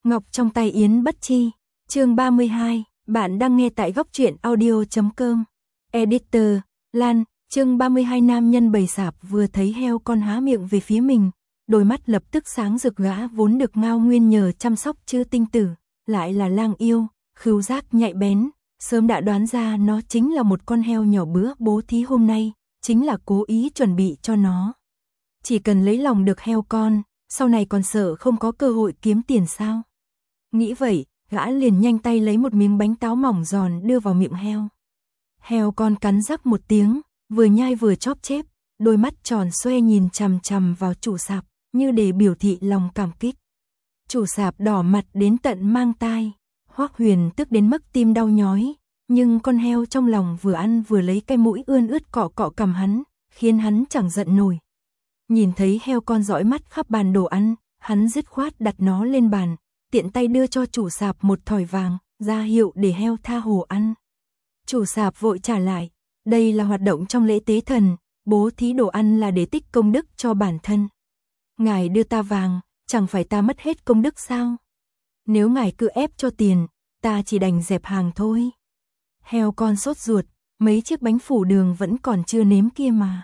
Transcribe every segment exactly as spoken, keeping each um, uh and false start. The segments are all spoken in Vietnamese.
Ngọc trong tay Yến Bất Chi, chương ba mươi hai, bạn đang nghe tại góc truyện audio chấm com. Editor, Lan, chương ba mươi hai. Nam nhân bầy sạp vừa thấy heo con há miệng về phía mình, đôi mắt lập tức sáng rực. Gã vốn được Ngao Nguyên nhờ chăm sóc Chư Tinh Tử, lại là lang yêu, khứu giác nhạy bén, sớm đã đoán ra nó chính là một con heo nhỏ. Bữa bố thí hôm nay chính là cố ý chuẩn bị cho nó. Chỉ cần lấy lòng được heo con, sau này còn sợ không có cơ hội kiếm tiền sao? Nghĩ vậy, gã liền nhanh tay lấy một miếng bánh táo mỏng giòn đưa vào miệng heo. Heo con cắn rắc một tiếng, vừa nhai vừa chóp chép, đôi mắt tròn xoe nhìn chằm chằm vào chủ sạp, như để biểu thị lòng cảm kích. Chủ sạp đỏ mặt đến tận mang tai, Hoắc Huyền tức đến mức tim đau nhói, nhưng con heo trong lòng vừa ăn vừa lấy cái mũi ươn ướt cọ cọ cằm hắn, khiến hắn chẳng giận nổi. Nhìn thấy heo con dõi mắt khắp bàn đồ ăn, hắn dứt khoát đặt nó lên bàn, tiện tay đưa cho chủ sạp một thỏi vàng, ra hiệu để heo tha hồ ăn. Chủ sạp vội trả lại, đây là hoạt động trong lễ tế thần, bố thí đồ ăn là để tích công đức cho bản thân. Ngài đưa ta vàng, chẳng phải ta mất hết công đức sao? Nếu ngài cứ ép cho tiền, ta chỉ đành dẹp hàng thôi. Heo con sốt ruột, mấy chiếc bánh phủ đường vẫn còn chưa nếm kia mà.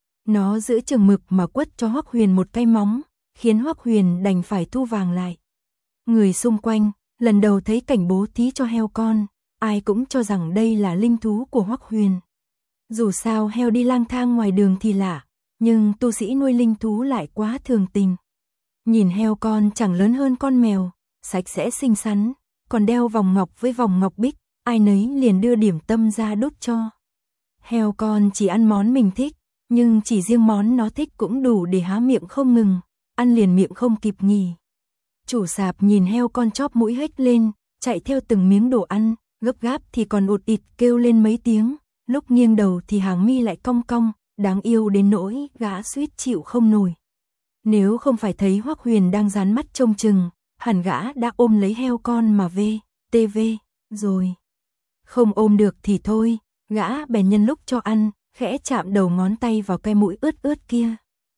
Nó giữ chừng mực mà quất cho Hoắc Huyền một cái móng, khiến Hoắc Huyền đành phải thu vàng lại. Người xung quanh, lần đầu thấy cảnh bố thí cho heo con, ai cũng cho rằng đây là linh thú của Hoắc Huyền. Dù sao heo đi lang thang ngoài đường thì lạ, nhưng tu sĩ nuôi linh thú lại quá thường tình. Nhìn heo con chẳng lớn hơn con mèo, sạch sẽ xinh xắn, còn đeo vòng ngọc với vòng ngọc bích, ai nấy liền đưa điểm tâm ra đút cho. Heo con chỉ ăn món mình thích, nhưng chỉ riêng món nó thích cũng đủ để há miệng không ngừng, ăn liền miệng không kịp nghỉ. Chủ sạp nhìn heo con chóp mũi hếch lên, chạy theo từng miếng đồ ăn, gấp gáp thì còn ụt ịt kêu lên mấy tiếng, lúc nghiêng đầu thì hàng mi lại cong cong, đáng yêu đến nỗi gã suýt chịu không nổi. Nếu không phải thấy Hoắc Huyền đang dán mắt trông chừng, hẳn gã đã ôm lấy heo con mà vê, tê vê, rồi. Không ôm được thì thôi, gã bèn nhân lúc cho ăn, khẽ chạm đầu ngón tay vào cái mũi ướt ướt kia.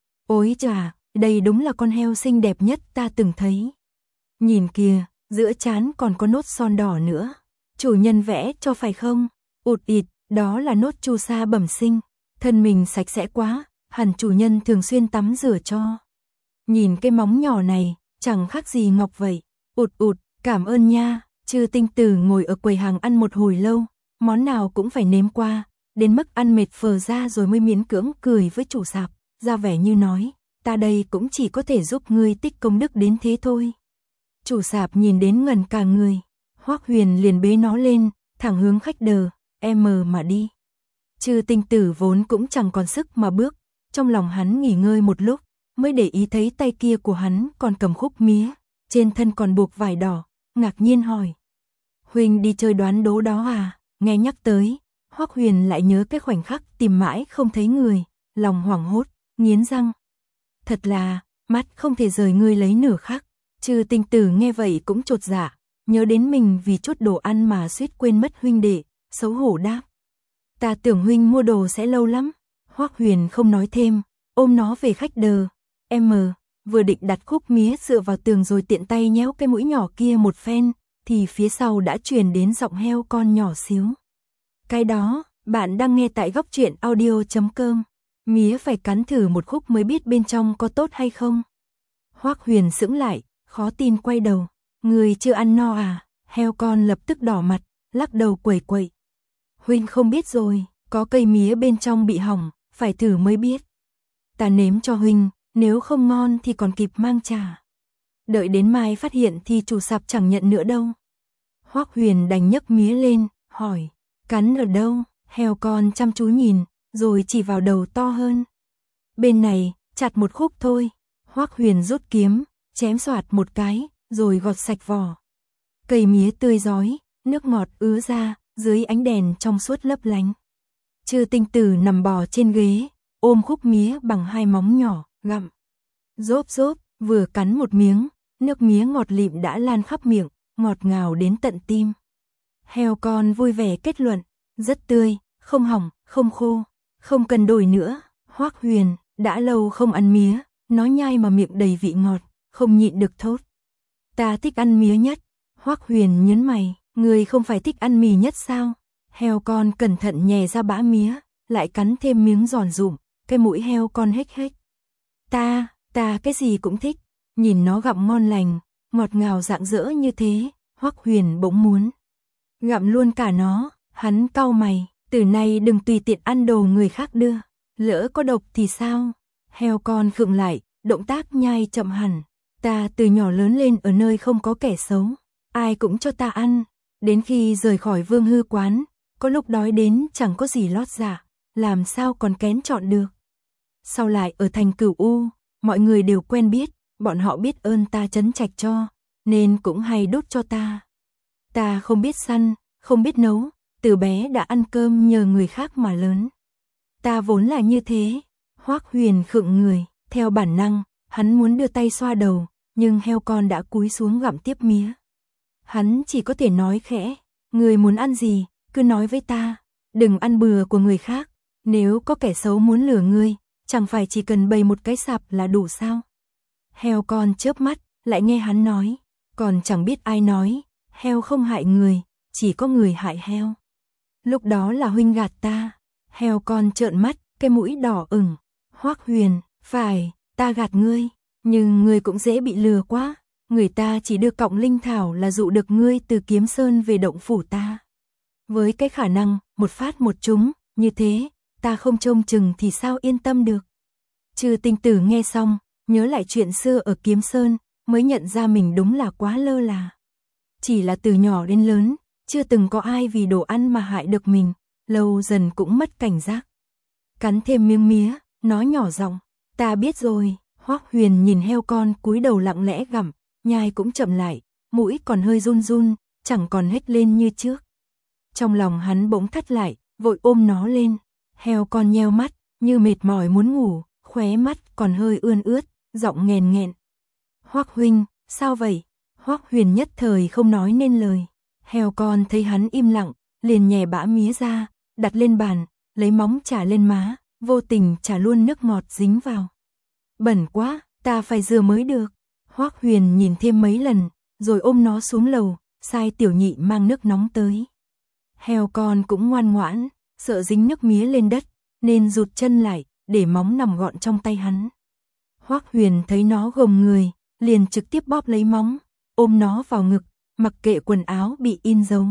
Ôi chà, đây đúng là con heo xinh đẹp nhất ta từng thấy. Nhìn kìa, giữa trán còn có nốt son đỏ nữa. Chủ nhân vẽ cho phải không? Ụt ịt, đó là nốt chu sa bẩm sinh. Thân mình sạch sẽ quá, hẳn chủ nhân thường xuyên tắm rửa cho. Nhìn cái móng nhỏ này, chẳng khác gì ngọc vậy. Ụt ụt, cảm ơn nha. Chư Tinh Tử ngồi ở quầy hàng ăn một hồi lâu, món nào cũng phải nếm qua, đến mức ăn mệt phờ ra rồi mới miễn cưỡng cười với chủ sạp, ra vẻ như nói, ta đây cũng chỉ có thể giúp ngươi tích công đức đến thế thôi. Chủ sạp nhìn đến ngần cả người, Hoắc Huyền liền bế nó lên, thẳng hướng khách đờ, em mà đi. Chư Tinh Tử vốn cũng chẳng còn sức mà bước, trong lòng hắn nghỉ ngơi một lúc, mới để ý thấy tay kia của hắn còn cầm khúc mía, trên thân còn buộc vải đỏ, ngạc nhiên hỏi. Huynh đi chơi đoán đố đó à? Nghe nhắc tới, Hoắc Huyền lại nhớ cái khoảnh khắc tìm mãi không thấy người, lòng hoảng hốt, nghiến răng. Thật là, mắt không thể rời ngươi lấy nửa khắc. Chư Tinh Tử nghe vậy cũng chột dạ, nhớ đến mình vì chút đồ ăn mà suýt quên mất huynh đệ, xấu hổ đáp. Ta tưởng huynh mua đồ sẽ lâu lắm. Hoắc Huyền không nói thêm, ôm nó về khách đờ. Em vừa định đặt khúc mía dựa vào tường rồi tiện tay nhéo cái mũi nhỏ kia một phen, thì phía sau đã truyền đến giọng heo con nhỏ xíu. Cái đó, bạn đang nghe tại góc truyện audio chấm com. Mía phải cắn thử một khúc mới biết bên trong có tốt hay không. Hoắc Huyền sững lại, khó tin quay đầu. Người chưa ăn no à? Heo con lập tức đỏ mặt, lắc đầu quẩy quẩy. Huynh không biết rồi, có cây mía bên trong bị hỏng, phải thử mới biết. Ta nếm cho huynh, nếu không ngon thì còn kịp mang trả. Đợi đến mai phát hiện thì chủ sạp chẳng nhận nữa đâu. Hoắc Huyền đành nhấc mía lên, hỏi, cắn ở đâu? Heo con chăm chú nhìn, rồi chỉ vào đầu to hơn. Bên này, chặt một khúc thôi. Hoắc Huyền rút kiếm, chém xoạt một cái, rồi gọt sạch vỏ. Cây mía tươi rói, nước ngọt ứa ra, dưới ánh đèn trong suốt lấp lánh. Chư Tinh Tử nằm bò trên ghế, ôm khúc mía bằng hai móng nhỏ, gặm. Rốp rốp, vừa cắn một miếng, nước mía ngọt lịm đã lan khắp miệng, ngọt ngào đến tận tim. Heo con vui vẻ kết luận, rất tươi, không hỏng, không khô, không cần đổi nữa. Hoắc Huyền, đã lâu không ăn mía, nó nhai mà miệng đầy vị ngọt, không nhịn được thốt. Ta thích ăn mía nhất. Hoắc Huyền nhớn mày, người không phải thích ăn mì nhất sao? Heo con cẩn thận nhè ra bã mía, lại cắn thêm miếng giòn rụm, cái mũi heo con hếch hếch. Ta, ta cái gì cũng thích, nhìn nó gặm ngon lành, ngọt ngào rạng rỡ như thế, Hoắc Huyền bỗng muốn gặm luôn cả nó. Hắn cau mày, từ nay đừng tùy tiện ăn đồ người khác đưa, lỡ có độc thì sao? Heo con khựng lại, động tác nhai chậm hẳn. Ta từ nhỏ lớn lên ở nơi không có kẻ xấu, ai cũng cho ta ăn, đến khi rời khỏi Vương Hư quán, có lúc đói đến chẳng có gì lót dạ, làm sao còn kén chọn được. Sau lại ở thành Cửu U, mọi người đều quen biết, bọn họ biết ơn ta trấn trạch cho, nên cũng hay đút cho ta. Ta không biết săn, không biết nấu, từ bé đã ăn cơm nhờ người khác mà lớn. Ta vốn là như thế. Hoắc Huyền khựng người, theo bản năng, hắn muốn đưa tay xoa đầu, nhưng heo con đã cúi xuống gặm tiếp mía. Hắn chỉ có thể nói khẽ, người muốn ăn gì, cứ nói với ta, đừng ăn bừa của người khác, nếu có kẻ xấu muốn lừa ngươi, chẳng phải chỉ cần bày một cái sạp là đủ sao? Heo con chớp mắt, lại nghe hắn nói, còn chẳng biết ai nói, heo không hại người, chỉ có người hại heo. Lúc đó là huynh gạt ta. Heo con trợn mắt, cái mũi đỏ ửng. Hoắc Huyền, phải, ta gạt ngươi, nhưng ngươi cũng dễ bị lừa quá. Người ta chỉ đưa cọng linh thảo là dụ được ngươi từ Kiếm Sơn về động phủ ta. Với cái khả năng, một phát một trúng, như thế, ta không trông chừng thì sao yên tâm được. Trừ Tinh Tử nghe xong, nhớ lại chuyện xưa ở Kiếm Sơn, mới nhận ra mình đúng là quá lơ là. Chỉ là từ nhỏ đến lớn, chưa từng có ai vì đồ ăn mà hại được mình, lâu dần cũng mất cảnh giác. Cắn thêm miếng mía, nói nhỏ giọng, ta biết rồi. Hoắc Huyền nhìn heo con cúi đầu lặng lẽ gặm, nhai cũng chậm lại, mũi còn hơi run run, chẳng còn hếch lên như trước. Trong lòng hắn bỗng thắt lại, vội ôm nó lên. Heo con nheo mắt, như mệt mỏi muốn ngủ, khóe mắt còn hơi ươn ướt, giọng nghèn nghẹn. Hoắc huynh, sao vậy? Hoắc Huyền nhất thời không nói nên lời. Heo con thấy hắn im lặng, liền nhè bã mía ra, đặt lên bàn, lấy móng chà lên má, vô tình chà luôn nước ngọt dính vào. Bẩn quá, ta phải rửa mới được. Hoắc Huyền nhìn thêm mấy lần, rồi ôm nó xuống lầu, sai tiểu nhị mang nước nóng tới. Heo con cũng ngoan ngoãn, sợ dính nước mía lên đất, nên rụt chân lại, để móng nằm gọn trong tay hắn. Hoắc Huyền thấy nó gồng người, liền trực tiếp bóp lấy móng, ôm nó vào ngực, mặc kệ quần áo bị in dấu.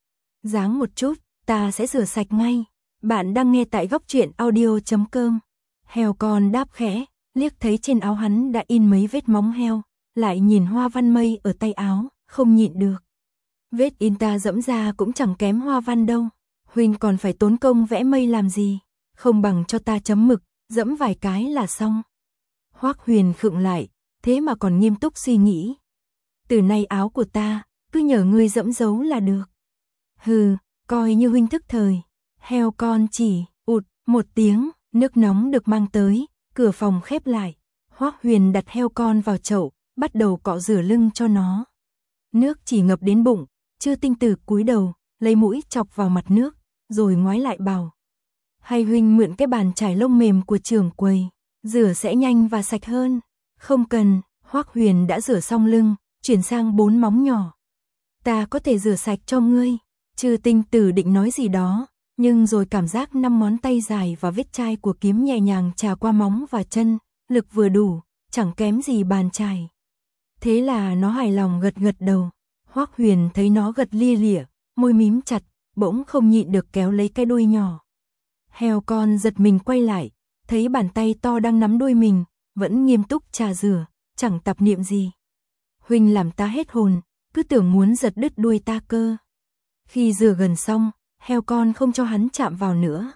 Dáng một chút, ta sẽ rửa sạch ngay. Bạn đang nghe tại góc truyện audio chấm com. Heo con đáp khẽ, liếc thấy trên áo hắn đã in mấy vết móng heo, lại nhìn hoa văn mây ở tay áo, không nhịn được. Vết in ta dẫm ra cũng chẳng kém hoa văn đâu. Huynh còn phải tốn công vẽ mây làm gì, không bằng cho ta chấm mực, dẫm vài cái là xong. Hoắc Huyền khựng lại, thế mà còn nghiêm túc suy nghĩ. Từ nay áo của ta, cứ nhờ ngươi dẫm dấu là được. Hừ, coi như huynh thức thời. Heo con chỉ, ụt, một tiếng, nước nóng được mang tới, cửa phòng khép lại. Hoắc Huyền đặt heo con vào chậu, bắt đầu cọ rửa lưng cho nó. Nước chỉ ngập đến bụng, Chư Tinh Tử cúi đầu, lấy mũi chọc vào mặt nước, rồi ngoái lại bảo. Hay huynh mượn cái bàn chải lông mềm của trưởng quầy, rửa sẽ nhanh và sạch hơn. Không cần, Hoắc Huyền đã rửa xong lưng, chuyển sang bốn móng nhỏ. Ta có thể rửa sạch cho ngươi. Chư Tinh Tử định nói gì đó, nhưng rồi cảm giác năm ngón tay dài và vết chai của kiếm nhẹ nhàng chà qua móng và chân, lực vừa đủ, chẳng kém gì bàn chải. Thế là nó hài lòng gật gật đầu. Hoắc Huyền thấy nó gật lia lịa, môi mím chặt, bỗng không nhịn được kéo lấy cái đuôi nhỏ. Heo con giật mình quay lại, thấy bàn tay to đang nắm đuôi mình, vẫn nghiêm túc trà rửa, chẳng tạp niệm gì. Huynh làm ta hết hồn, cứ tưởng muốn giật đứt đuôi ta cơ. Khi rửa gần xong, heo con không cho hắn chạm vào nữa.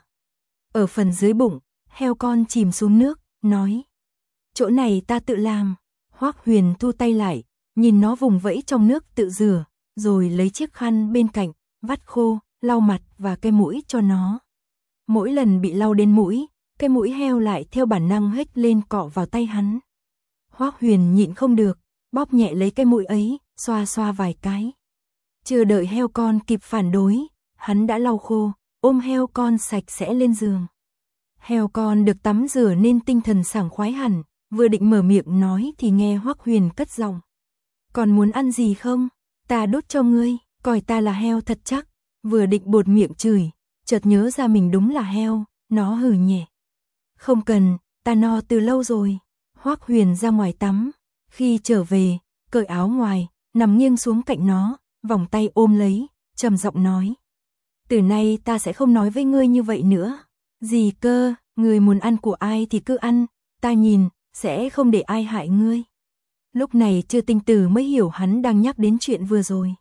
Ở phần dưới bụng, heo con chìm xuống nước, nói. Chỗ này ta tự làm. Hoắc Huyền thu tay lại, nhìn nó vùng vẫy trong nước tự rửa, rồi lấy chiếc khăn bên cạnh, vắt khô, lau mặt và cái mũi cho nó. Mỗi lần bị lau đến mũi, cái mũi heo lại theo bản năng hếch lên cọ vào tay hắn. Hoắc Huyền nhịn không được, bóp nhẹ lấy cái mũi ấy, xoa xoa vài cái. Chưa đợi heo con kịp phản đối, hắn đã lau khô, ôm heo con sạch sẽ lên giường. Heo con được tắm rửa nên tinh thần sảng khoái hẳn, vừa định mở miệng nói thì nghe Hoắc Huyền cất giọng. còn muốn ăn gì không? Ta đút cho ngươi, coi ta là heo thật chắc. Vừa định buột miệng chửi, chợt nhớ ra mình đúng là heo, nó hừ nhẹ. Không cần, ta no từ lâu rồi. Hoắc Huyền ra ngoài tắm, khi trở về, cởi áo ngoài, nằm nghiêng xuống cạnh nó, vòng tay ôm lấy, trầm giọng nói. Từ nay ta sẽ không nói với ngươi như vậy nữa. Gì cơ, ngươi muốn ăn của ai thì cứ ăn, ta nhìn, sẽ không để ai hại ngươi. Lúc này Chư Tinh Tử mới hiểu hắn đang nhắc đến chuyện vừa rồi.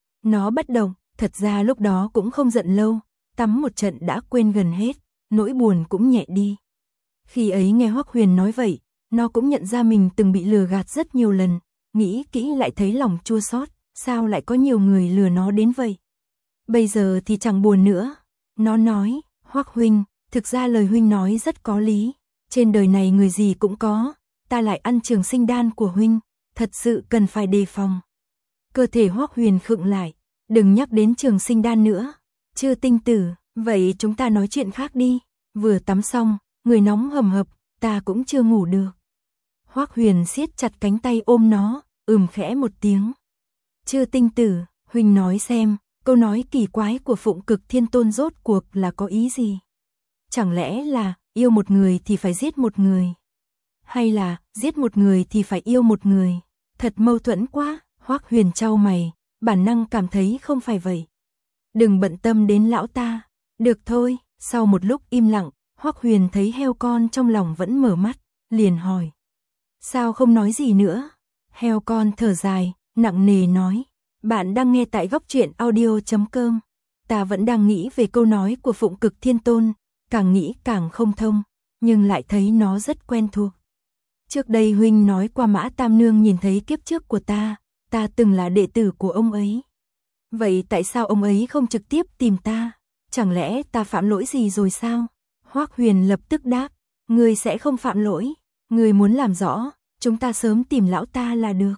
Nó bất động, thật ra lúc đó cũng không giận lâu, tắm một trận đã quên gần hết, nỗi buồn cũng nhẹ đi. Khi ấy nghe Hoắc Huyền nói vậy, nó cũng nhận ra mình từng bị lừa gạt rất nhiều lần, nghĩ kỹ lại thấy lòng chua xót, sao lại có nhiều người lừa nó đến vậy. Bây giờ thì chẳng buồn nữa. Nó nói, Hoắc huynh, thực ra lời huynh nói rất có lý. Trên đời này người gì cũng có, ta lại ăn trường sinh đan của huynh, thật sự cần phải đề phòng. Cơ thể Hoắc Huyền khựng lại, đừng nhắc đến trường sinh đan nữa. Chư Tinh Tử, vậy chúng ta nói chuyện khác đi. Vừa tắm xong, người nóng hầm hập, ta cũng chưa ngủ được. Hoắc Huyền siết chặt cánh tay ôm nó, ừm khẽ một tiếng. Chư Tinh Tử, huynh nói xem, câu nói kỳ quái của Phụng Cực Thiên Tôn rốt cuộc là có ý gì? Chẳng lẽ là yêu một người thì phải giết một người? Hay là giết một người thì phải yêu một người? Thật mâu thuẫn quá. Hoắc Huyền chau mày, bản năng cảm thấy không phải vậy. Đừng bận tâm đến lão ta. Được thôi. Sau một lúc im lặng, Hoắc Huyền thấy heo con trong lòng vẫn mở mắt, liền hỏi. Sao không nói gì nữa? Heo con thở dài, nặng nề nói. Bạn đang nghe tại góc truyện audio chấm com. Ta vẫn đang nghĩ về câu nói của Phụng Cực Thiên Tôn, càng nghĩ càng không thông, nhưng lại thấy nó rất quen thuộc. Trước đây huynh nói qua Mã Tam Nương nhìn thấy kiếp trước của ta, ta từng là đệ tử của ông ấy. Vậy tại sao ông ấy không trực tiếp tìm ta? Chẳng lẽ ta phạm lỗi gì rồi sao? Hoắc Huyền lập tức đáp, ngươi sẽ không phạm lỗi, ngươi muốn làm rõ, chúng ta sớm tìm lão ta là được.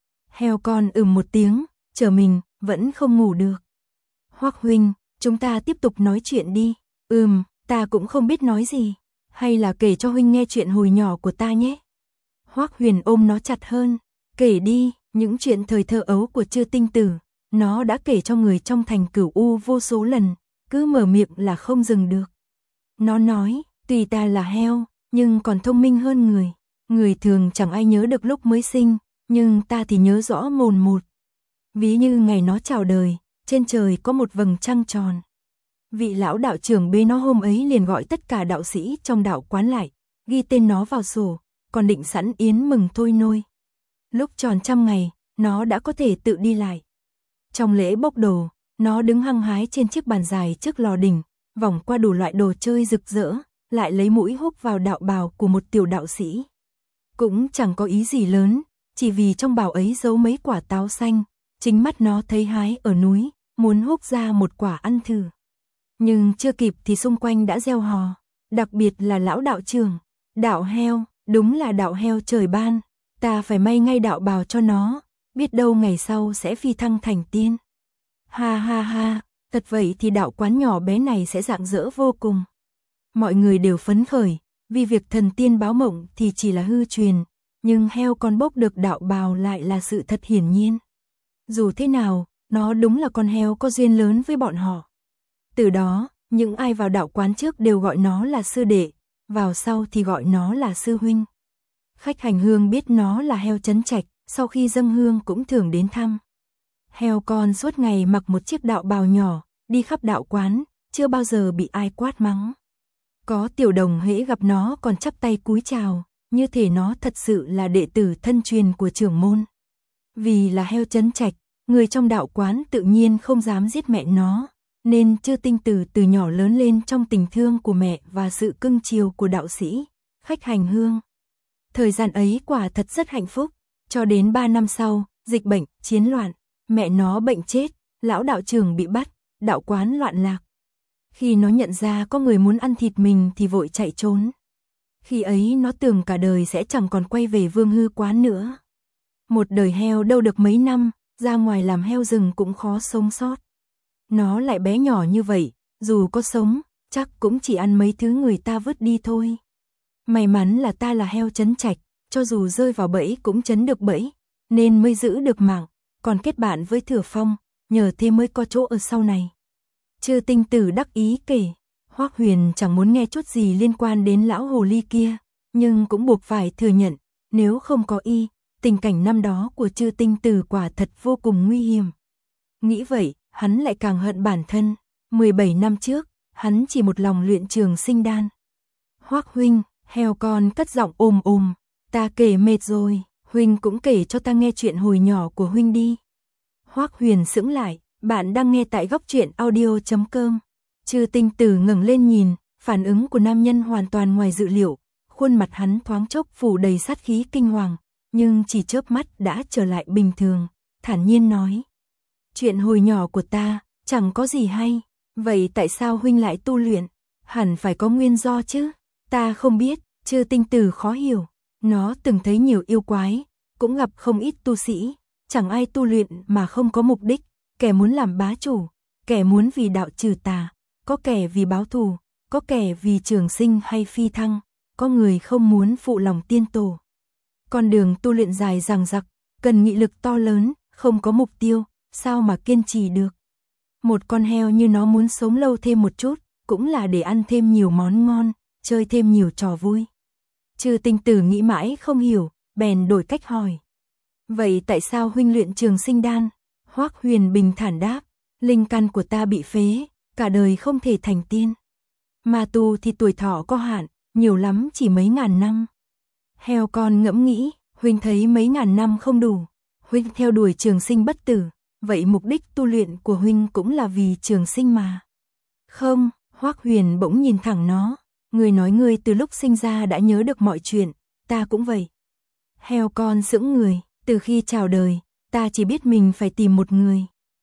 Heo con ừm một tiếng, chờ mình, vẫn không ngủ được. Hoắc huynh, chúng ta tiếp tục nói chuyện đi. Ừm, ta cũng không biết nói gì, hay là kể cho huynh nghe chuyện hồi nhỏ của ta nhé. Hoắc Huyền ôm nó chặt hơn, kể đi, những chuyện thời thơ ấu của Chư Tinh Tử, nó đã kể cho người trong thành Cửu U vô số lần, cứ mở miệng là không dừng được. Nó nói, tuy ta là heo, nhưng còn thông minh hơn người. Người thường chẳng ai nhớ được lúc mới sinh, nhưng ta thì nhớ rõ mồn một. Ví như ngày nó chào đời, trên trời có một vầng trăng tròn. Vị lão đạo trưởng bê nó hôm ấy liền gọi tất cả đạo sĩ trong đạo quán lại, ghi tên nó vào sổ, còn định sẵn yến mừng thôi nôi. Lúc tròn trăm ngày, nó đã có thể tự đi lại. Trong lễ bốc đồ, nó đứng hăng hái trên chiếc bàn dài trước lò đỉnh, vòng qua đủ loại đồ chơi rực rỡ, lại lấy mũi húc vào đạo bào của một tiểu đạo sĩ. Cũng chẳng có ý gì lớn, chỉ vì trong bào ấy giấu mấy quả táo xanh, chính mắt nó thấy hái ở núi, muốn húc ra một quả ăn thử. Nhưng chưa kịp thì xung quanh đã reo hò, đặc biệt là lão đạo trưởng, đạo heo, đúng là đạo heo trời ban, ta phải may ngay đạo bào cho nó, biết đâu ngày sau sẽ phi thăng thành tiên. Ha ha ha, thật vậy thì đạo quán nhỏ bé này sẽ rạng rỡ vô cùng. Mọi người đều phấn khởi, vì việc thần tiên báo mộng thì chỉ là hư truyền, nhưng heo con bốc được đạo bào lại là sự thật hiển nhiên. Dù thế nào, nó đúng là con heo có duyên lớn với bọn họ. Từ đó, những ai vào đạo quán trước đều gọi nó là sư đệ, vào sau thì gọi nó là sư huynh. Khách hành hương biết nó là heo Trấn Trạch, sau khi dâng hương cũng thường đến thăm. Heo con suốt ngày mặc một chiếc đạo bào nhỏ, đi khắp đạo quán, chưa bao giờ bị ai quát mắng. Có tiểu đồng hễ gặp nó còn chắp tay cúi chào, như thể nó thật sự là đệ tử thân truyền của trưởng môn. Vì là heo Trấn Trạch, người trong đạo quán tự nhiên không dám giết mẹ nó, nên Chư Tinh Tử từ nhỏ lớn lên trong tình thương của mẹ và sự cưng chiều của đạo sĩ, khách hành hương. Thời gian ấy quả thật rất hạnh phúc, cho đến ba năm sau, dịch bệnh, chiến loạn, mẹ nó bệnh chết, lão đạo trưởng bị bắt, đạo quán loạn lạc. Khi nó nhận ra có người muốn ăn thịt mình thì vội chạy trốn. Khi ấy nó tưởng cả đời sẽ chẳng còn quay về Vương Hư quán nữa. Một đời heo đâu được mấy năm, ra ngoài làm heo rừng cũng khó sống sót. Nó lại bé nhỏ như vậy, dù có sống, chắc cũng chỉ ăn mấy thứ người ta vứt đi thôi. May mắn là ta là heo Trấn Trạch, cho dù rơi vào bẫy cũng trấn được bẫy, nên mới giữ được mạng, còn kết bạn với Thừa Phong, nhờ thế mới có chỗ ở sau này. Chư Tinh Tử đắc ý kể, Hoắc Huyền chẳng muốn nghe chút gì liên quan đến lão hồ ly kia, nhưng cũng buộc phải thừa nhận, nếu không có y, tình cảnh năm đó của Chư Tinh Tử quả thật vô cùng nguy hiểm. Nghĩ vậy, hắn lại càng hận bản thân, mười bảy năm trước, hắn chỉ một lòng luyện trường sinh đan. Hoắc huynh, heo con cất giọng ồm ồm, ta kể mệt rồi, huynh cũng kể cho ta nghe chuyện hồi nhỏ của huynh đi. Hoắc Huyền sững lại, bạn đang nghe tại góc truyện audio chấm com. Chư Tinh Tử ngẩng lên nhìn, phản ứng của nam nhân hoàn toàn ngoài dự liệu, khuôn mặt hắn thoáng chốc phủ đầy sát khí kinh hoàng, nhưng chỉ chớp mắt đã trở lại bình thường, thản nhiên nói: "Chuyện hồi nhỏ của ta, chẳng có gì hay, vậy tại sao huynh lại tu luyện? Hẳn phải có nguyên do chứ?" "Ta không biết." Chư Tinh Tử khó hiểu, nó từng thấy nhiều yêu quái, cũng gặp không ít tu sĩ, chẳng ai tu luyện mà không có mục đích, kẻ muốn làm bá chủ, kẻ muốn vì đạo trừ tà, có kẻ vì báo thù, có kẻ vì trường sinh hay phi thăng, có người không muốn phụ lòng tiên tổ. Con đường tu luyện dài dằng dặc, cần nghị lực to lớn, không có mục tiêu, sao mà kiên trì được. Một con heo như nó muốn sống lâu thêm một chút, cũng là để ăn thêm nhiều món ngon, chơi thêm nhiều trò vui. Chư Tinh Tử nghĩ mãi không hiểu, bèn đổi cách hỏi: "Vậy tại sao huynh luyện trường sinh đan?" Hoắc Huyền bình thản đáp: "Linh căn của ta bị phế, cả đời không thể thành tiên. Mà tu thì tuổi thọ có hạn, nhiều lắm chỉ mấy ngàn năm." Heo con ngẫm nghĩ, huynh thấy mấy ngàn năm không đủ, huynh theo đuổi trường sinh bất tử, vậy mục đích tu luyện của huynh cũng là vì trường sinh mà. Không, Hoắc Huyền bỗng nhìn thẳng nó, người nói người từ lúc sinh ra đã nhớ được mọi chuyện, ta cũng vậy. Heo con sững người, từ khi chào đời, ta chỉ biết mình phải tìm một người.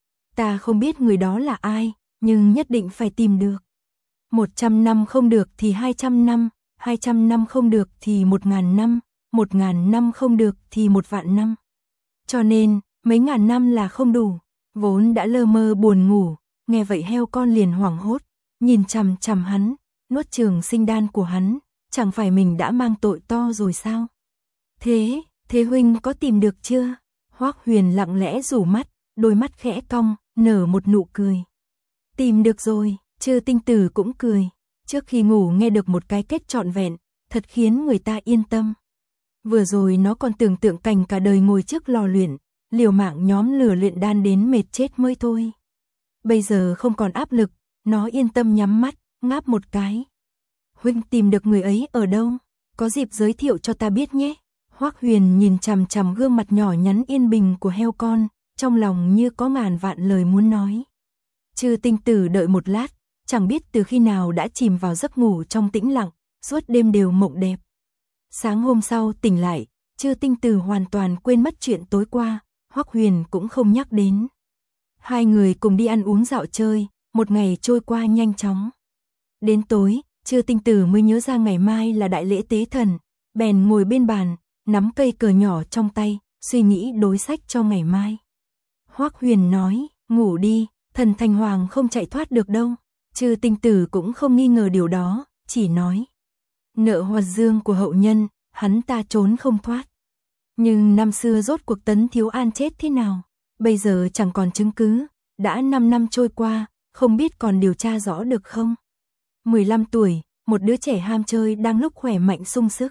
Ta không biết người đó là ai, nhưng nhất định phải tìm được. Một trăm năm không được thì hai trăm năm, hai trăm năm không được thì một ngàn năm, một ngàn năm không được thì một vạn năm. Cho nên, mấy ngàn năm là không đủ, vốn đã lơ mơ buồn ngủ, nghe vậy heo con liền hoảng hốt, nhìn chằm chằm hắn, nuốt trường sinh đan của hắn, chẳng phải mình đã mang tội to rồi sao? Thế, thế huynh có tìm được chưa? Hoắc Huyền lặng lẽ rủ mắt, đôi mắt khẽ cong, nở một nụ cười. Tìm được rồi, Chư Tinh Tử cũng cười, trước khi ngủ nghe được một cái kết trọn vẹn, thật khiến người ta yên tâm. Vừa rồi nó còn tưởng tượng cảnh cả đời ngồi trước lò luyện, liều mạng nhóm lửa luyện đan đến mệt chết mới thôi. Bây giờ không còn áp lực, nó yên tâm nhắm mắt, ngáp một cái. Huynh tìm được người ấy ở đâu? Có dịp giới thiệu cho ta biết nhé. Hoắc Huyền nhìn chằm chằm gương mặt nhỏ nhắn yên bình của heo con, trong lòng như có ngàn vạn lời muốn nói. Chư Tinh Tử đợi một lát, chẳng biết từ khi nào đã chìm vào giấc ngủ trong tĩnh lặng, suốt đêm đều mộng đẹp. Sáng hôm sau tỉnh lại, Chư Tinh Tử hoàn toàn quên mất chuyện tối qua, Hoắc Huyền cũng không nhắc đến. Hai người cùng đi ăn uống dạo chơi, một ngày trôi qua nhanh chóng. Đến tối, Chư Tinh Tử mới nhớ ra ngày mai là đại lễ tế thần, bèn ngồi bên bàn, nắm cây cờ nhỏ trong tay, suy nghĩ đối sách cho ngày mai. Hoắc Huyền nói, ngủ đi, thần Thành Hoàng không chạy thoát được đâu. Chư Tinh Tử cũng không nghi ngờ điều đó, chỉ nói, nợ hoạt dương của hậu nhân, hắn ta trốn không thoát. Nhưng năm xưa rốt cuộc Tấn Thiếu An chết thế nào, bây giờ chẳng còn chứng cứ, đã năm năm trôi qua, không biết còn điều tra rõ được không. mười lăm tuổi, một đứa trẻ ham chơi đang lúc khỏe mạnh sung sức.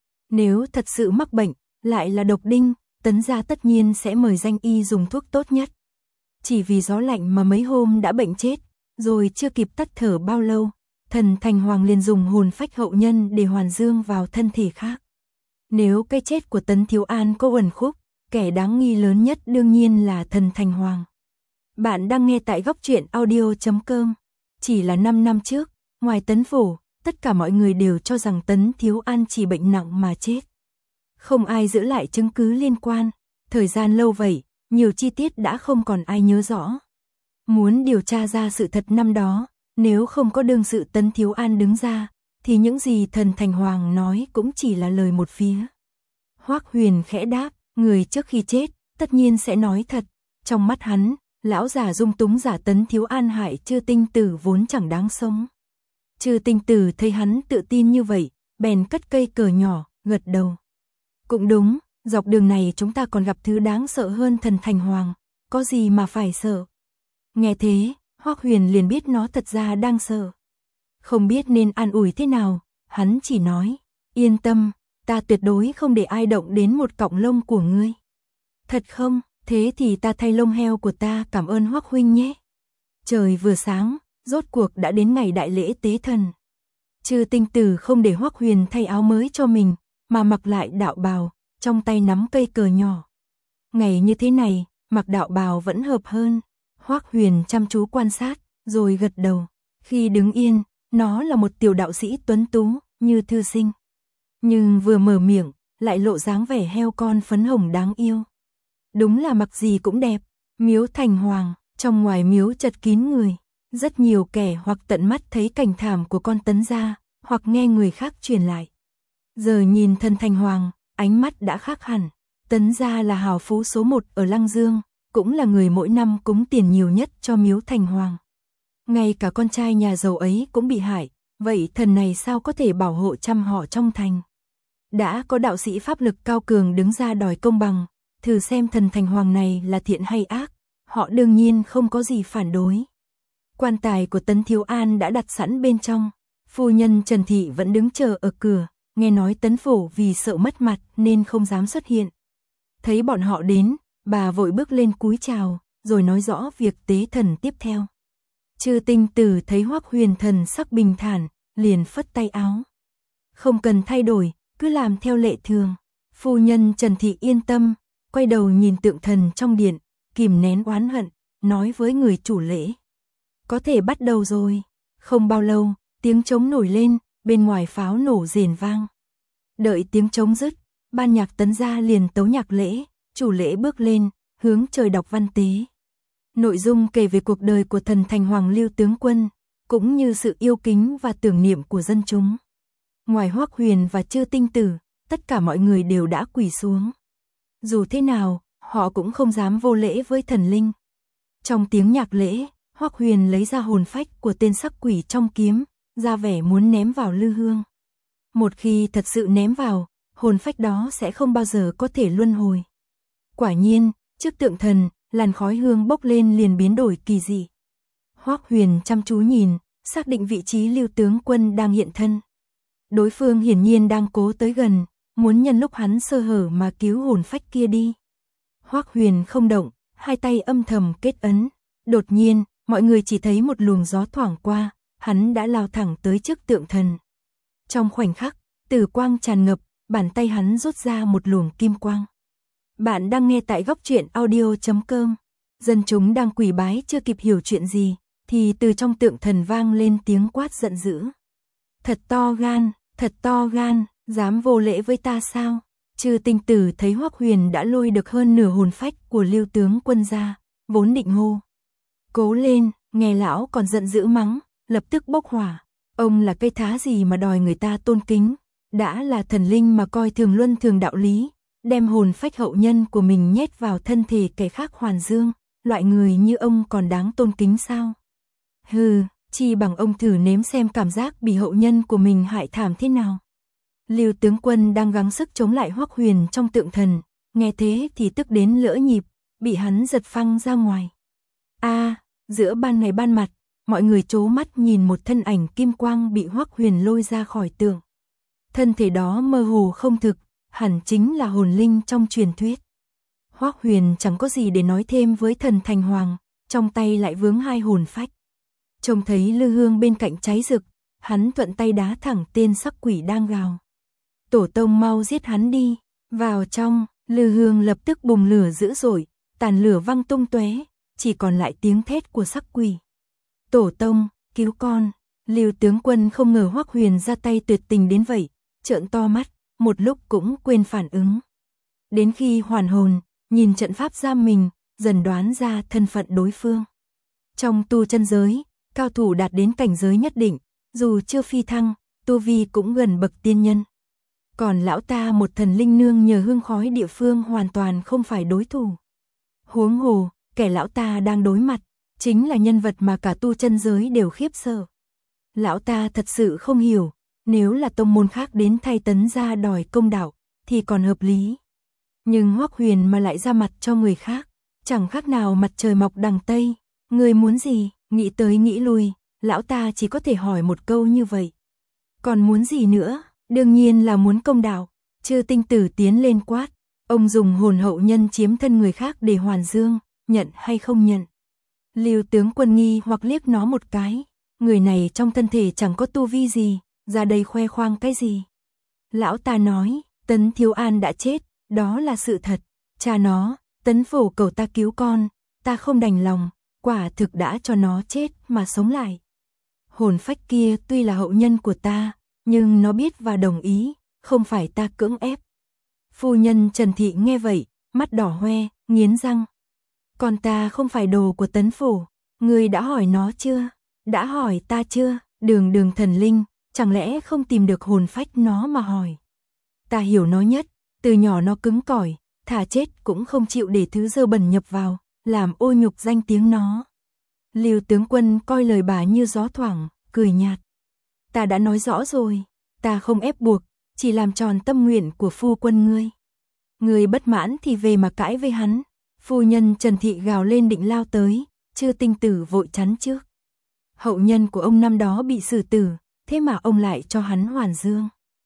Nếu thật sự mắc bệnh, lại là độc đinh, Tấn gia tất nhiên sẽ mời danh y dùng thuốc tốt nhất. Chỉ vì gió lạnh mà mấy hôm đã bệnh chết, rồi chưa kịp tắt thở bao lâu, thần Thành Hoàng liền dùng hồn phách hậu nhân để hoàn dương vào thân thể khác. Nếu cái chết của Tấn Thiếu An có uẩn khúc, kẻ đáng nghi lớn nhất đương nhiên là thần Thành Hoàng. Bạn đang nghe tại góc truyện audio chấm com. Chỉ là năm năm trước, ngoài Tấn phủ, tất cả mọi người đều cho rằng Tấn Thiếu An chỉ bệnh nặng mà chết. Không ai giữ lại chứng cứ liên quan, thời gian lâu vậy, nhiều chi tiết đã không còn ai nhớ rõ. Muốn điều tra ra sự thật năm đó, nếu không có đương sự Tấn Thiếu An đứng ra, thì những gì thần Thành Hoàng nói cũng chỉ là lời một phía. Hoắc Huyền khẽ đáp, người trước khi chết, tất nhiên sẽ nói thật. Trong mắt hắn, lão già dung túng giả Tấn Thiếu An hại Chư Tinh Tử vốn chẳng đáng sống. Chư Tinh Tử thấy hắn tự tin như vậy, bèn cất cây cờ nhỏ, gật đầu. Cũng đúng, Dọc đường này chúng ta còn gặp thứ đáng sợ hơn thần thành hoàng, có gì mà phải sợ. Nghe thế, Hoắc Huyền liền biết nó thật ra đang sợ. Không biết nên an ủi thế nào, hắn chỉ nói, yên tâm, ta tuyệt đối không để ai động đến một cọng lông của ngươi. Thật không, thế thì ta thay lông heo của ta cảm ơn Hoắc huynh nhé. Trời vừa sáng, rốt cuộc đã đến ngày đại lễ tế thần. Chư Tinh Tử không để Hoắc Huyền thay áo mới cho mình, mà mặc lại đạo bào, trong tay nắm cây cờ nhỏ. Ngày như thế này, mặc đạo bào vẫn hợp hơn. Hoắc Huyền chăm chú quan sát, rồi gật đầu. Khi đứng yên, nó là một tiểu đạo sĩ tuấn tú, như thư sinh. Nhưng vừa mở miệng, lại lộ dáng vẻ heo con phấn hồng đáng yêu. Đúng là mặc gì cũng đẹp. Miếu thành hoàng, trong ngoài miếu chật kín người. Rất nhiều kẻ hoặc tận mắt thấy cảnh thảm của con Tấn gia, hoặc nghe người khác truyền lại. Giờ nhìn thần thành hoàng, ánh mắt đã khác hẳn. Tấn gia là hào phú số một ở Lăng Dương, cũng là người mỗi năm cúng tiền nhiều nhất cho miếu thành hoàng. Ngay cả con trai nhà giàu ấy cũng bị hại, vậy thần này sao có thể bảo hộ trăm họ trong thành? Đã có đạo sĩ pháp lực cao cường đứng ra đòi công bằng, thử xem thần thành hoàng này là thiện hay ác, họ đương nhiên không có gì phản đối. Quan tài của Tấn Thiếu An đã đặt sẵn bên trong, phu nhân Trần Thị vẫn đứng chờ ở cửa, nghe nói Tấn Phổ vì sợ mất mặt nên không dám xuất hiện. Thấy bọn họ đến, bà vội bước lên cúi chào, rồi nói rõ việc tế thần tiếp theo. Chư Tinh Tử thấy Hoắc Huyền thần sắc bình thản, liền phất tay áo. Không cần thay đổi, cứ làm theo lệ thường. Phu nhân Trần Thị yên tâm, quay đầu nhìn tượng thần trong điện, kìm nén oán hận, nói với người chủ lễ. Có thể bắt đầu rồi. Không bao lâu, tiếng trống nổi lên, bên ngoài pháo nổ rền vang. Đợi tiếng trống dứt, ban nhạc Tấn gia liền tấu nhạc lễ, chủ lễ bước lên, hướng trời đọc văn tế. Nội dung kể về cuộc đời của thần thành hoàng Lưu tướng quân, cũng như sự yêu kính và tưởng niệm của dân chúng. Ngoài Hoắc Huyền và Chư Tinh Tử, tất cả mọi người đều đã quỳ xuống. Dù thế nào, họ cũng không dám vô lễ với thần linh. Trong tiếng nhạc lễ, Hoắc Huyền lấy ra hồn phách của tên sắc quỷ trong kiếm, ra vẻ muốn ném vào lư hương. Một khi thật sự ném vào, hồn phách đó sẽ không bao giờ có thể luân hồi. Quả nhiên, trước tượng thần, làn khói hương bốc lên liền biến đổi kỳ dị. Hoắc Huyền chăm chú nhìn, xác định vị trí Lưu tướng quân đang hiện thân. Đối phương hiển nhiên đang cố tới gần, muốn nhân lúc hắn sơ hở mà cứu hồn phách kia đi. Hoắc Huyền không động, hai tay âm thầm kết ấn. Đột nhiên, mọi người chỉ thấy một luồng gió thoảng qua, hắn đã lao thẳng tới trước tượng thần. Trong khoảnh khắc, tử quang tràn ngập, bàn tay hắn rút ra một luồng kim quang. Bạn đang nghe tại góc truyện audio chấm com. Dân chúng đang quỳ bái chưa kịp hiểu chuyện gì, thì từ trong tượng thần vang lên tiếng quát giận dữ. Thật to gan, thật to gan, dám vô lễ với ta sao? Chư Tinh Tử thấy Hoắc Huyền đã lôi được hơn nửa hồn phách của Lưu tướng quân ra, vốn định hô. Cố lên, nghe lão còn giận dữ mắng, lập tức bốc hỏa. Ông là cây thá gì mà đòi người ta tôn kính? Đã là thần linh mà coi thường luân thường đạo lý, đem hồn phách hậu nhân của mình nhét vào thân thể kẻ khác hoàn dương, loại người như ông còn đáng tôn kính sao? Hừ, chi bằng ông thử nếm xem cảm giác bị hậu nhân của mình hại thảm thế nào. Lưu tướng quân đang gắng sức chống lại Hoắc Huyền trong tượng thần, nghe thế thì tức đến lỡ nhịp, bị hắn giật phăng ra ngoài. A, à, giữa ban ngày ban mặt, mọi người trố mắt nhìn một thân ảnh kim quang bị Hoắc Huyền lôi ra khỏi tượng. Thân thể đó mơ hồ không thực, hẳn chính là hồn linh trong truyền thuyết. Hoắc Huyền chẳng có gì để nói thêm với thần thành hoàng, trong tay lại vướng hai hồn phách. Trông thấy lư hương bên cạnh cháy rực, hắn thuận tay đá thẳng tên sắc quỷ đang gào. Tổ tông mau giết hắn đi. Vào trong, lư hương lập tức bùng lửa dữ dội, tàn lửa văng tung tóe, chỉ còn lại tiếng thét của sắc quỷ. Tổ tông, cứu con. Lưu tướng quân không ngờ Hoắc Huyền ra tay tuyệt tình đến vậy, trợn to mắt, một lúc cũng quên phản ứng. Đến khi hoàn hồn, nhìn trận pháp giam mình, dần đoán ra thân phận đối phương. Trong tu chân giới, cao thủ đạt đến cảnh giới nhất định, dù chưa phi thăng, tu vi cũng gần bậc tiên nhân. Còn lão ta một thần linh nương nhờ hương khói địa phương hoàn toàn không phải đối thủ. Huống hồ, kẻ lão ta đang đối mặt, chính là nhân vật mà cả tu chân giới đều khiếp sợ. Lão ta thật sự không hiểu, nếu là tông môn khác đến thay Tấn gia đòi công đạo, thì còn hợp lý. Nhưng Hoắc Huyền mà lại ra mặt cho người khác, chẳng khác nào mặt trời mọc đằng Tây. Ngươi muốn gì? Nghĩ tới nghĩ lui, lão ta chỉ có thể hỏi một câu như vậy. Còn muốn gì nữa? Đương nhiên là muốn công đạo. Chư Tinh Tử tiến lên quát, ông dùng hồn hậu nhân chiếm thân người khác để hoàn dương, nhận hay không nhận? Lưu tướng quân nghi hoặc liếc nó một cái, người này trong thân thể chẳng có tu vi gì, ra đây khoe khoang cái gì? Lão ta nói, Tấn Thiếu An đã chết, đó là sự thật. Cha nó, Tấn Phổ cầu ta cứu con, ta không đành lòng, quả thực đã cho nó chết mà sống lại. Hồn phách kia tuy là hậu nhân của ta, nhưng nó biết và đồng ý, không phải ta cưỡng ép. Phu nhân Trần Thị nghe vậy, mắt đỏ hoe, nghiến răng. Còn ta không phải đồ của Tấn Phổ, ngươi đã hỏi nó chưa? Đã hỏi ta chưa? Đường đường thần linh, chẳng lẽ không tìm được hồn phách nó mà hỏi? Ta hiểu nó nhất, từ nhỏ nó cứng cỏi, thà chết cũng không chịu để thứ dơ bẩn nhập vào, làm ô nhục danh tiếng nó. Lưu tướng quân coi lời bà như gió thoảng, cười nhạt. Ta đã nói rõ rồi, ta không ép buộc, chỉ làm tròn tâm nguyện của phu quân ngươi. Ngươi bất mãn thì về mà cãi với hắn. Phu nhân Trần Thị gào lên định lao tới, Chư Tinh Tử vội chắn trước. Hậu nhân của ông năm đó bị xử tử, thế mà ông lại cho hắn hoàn dương.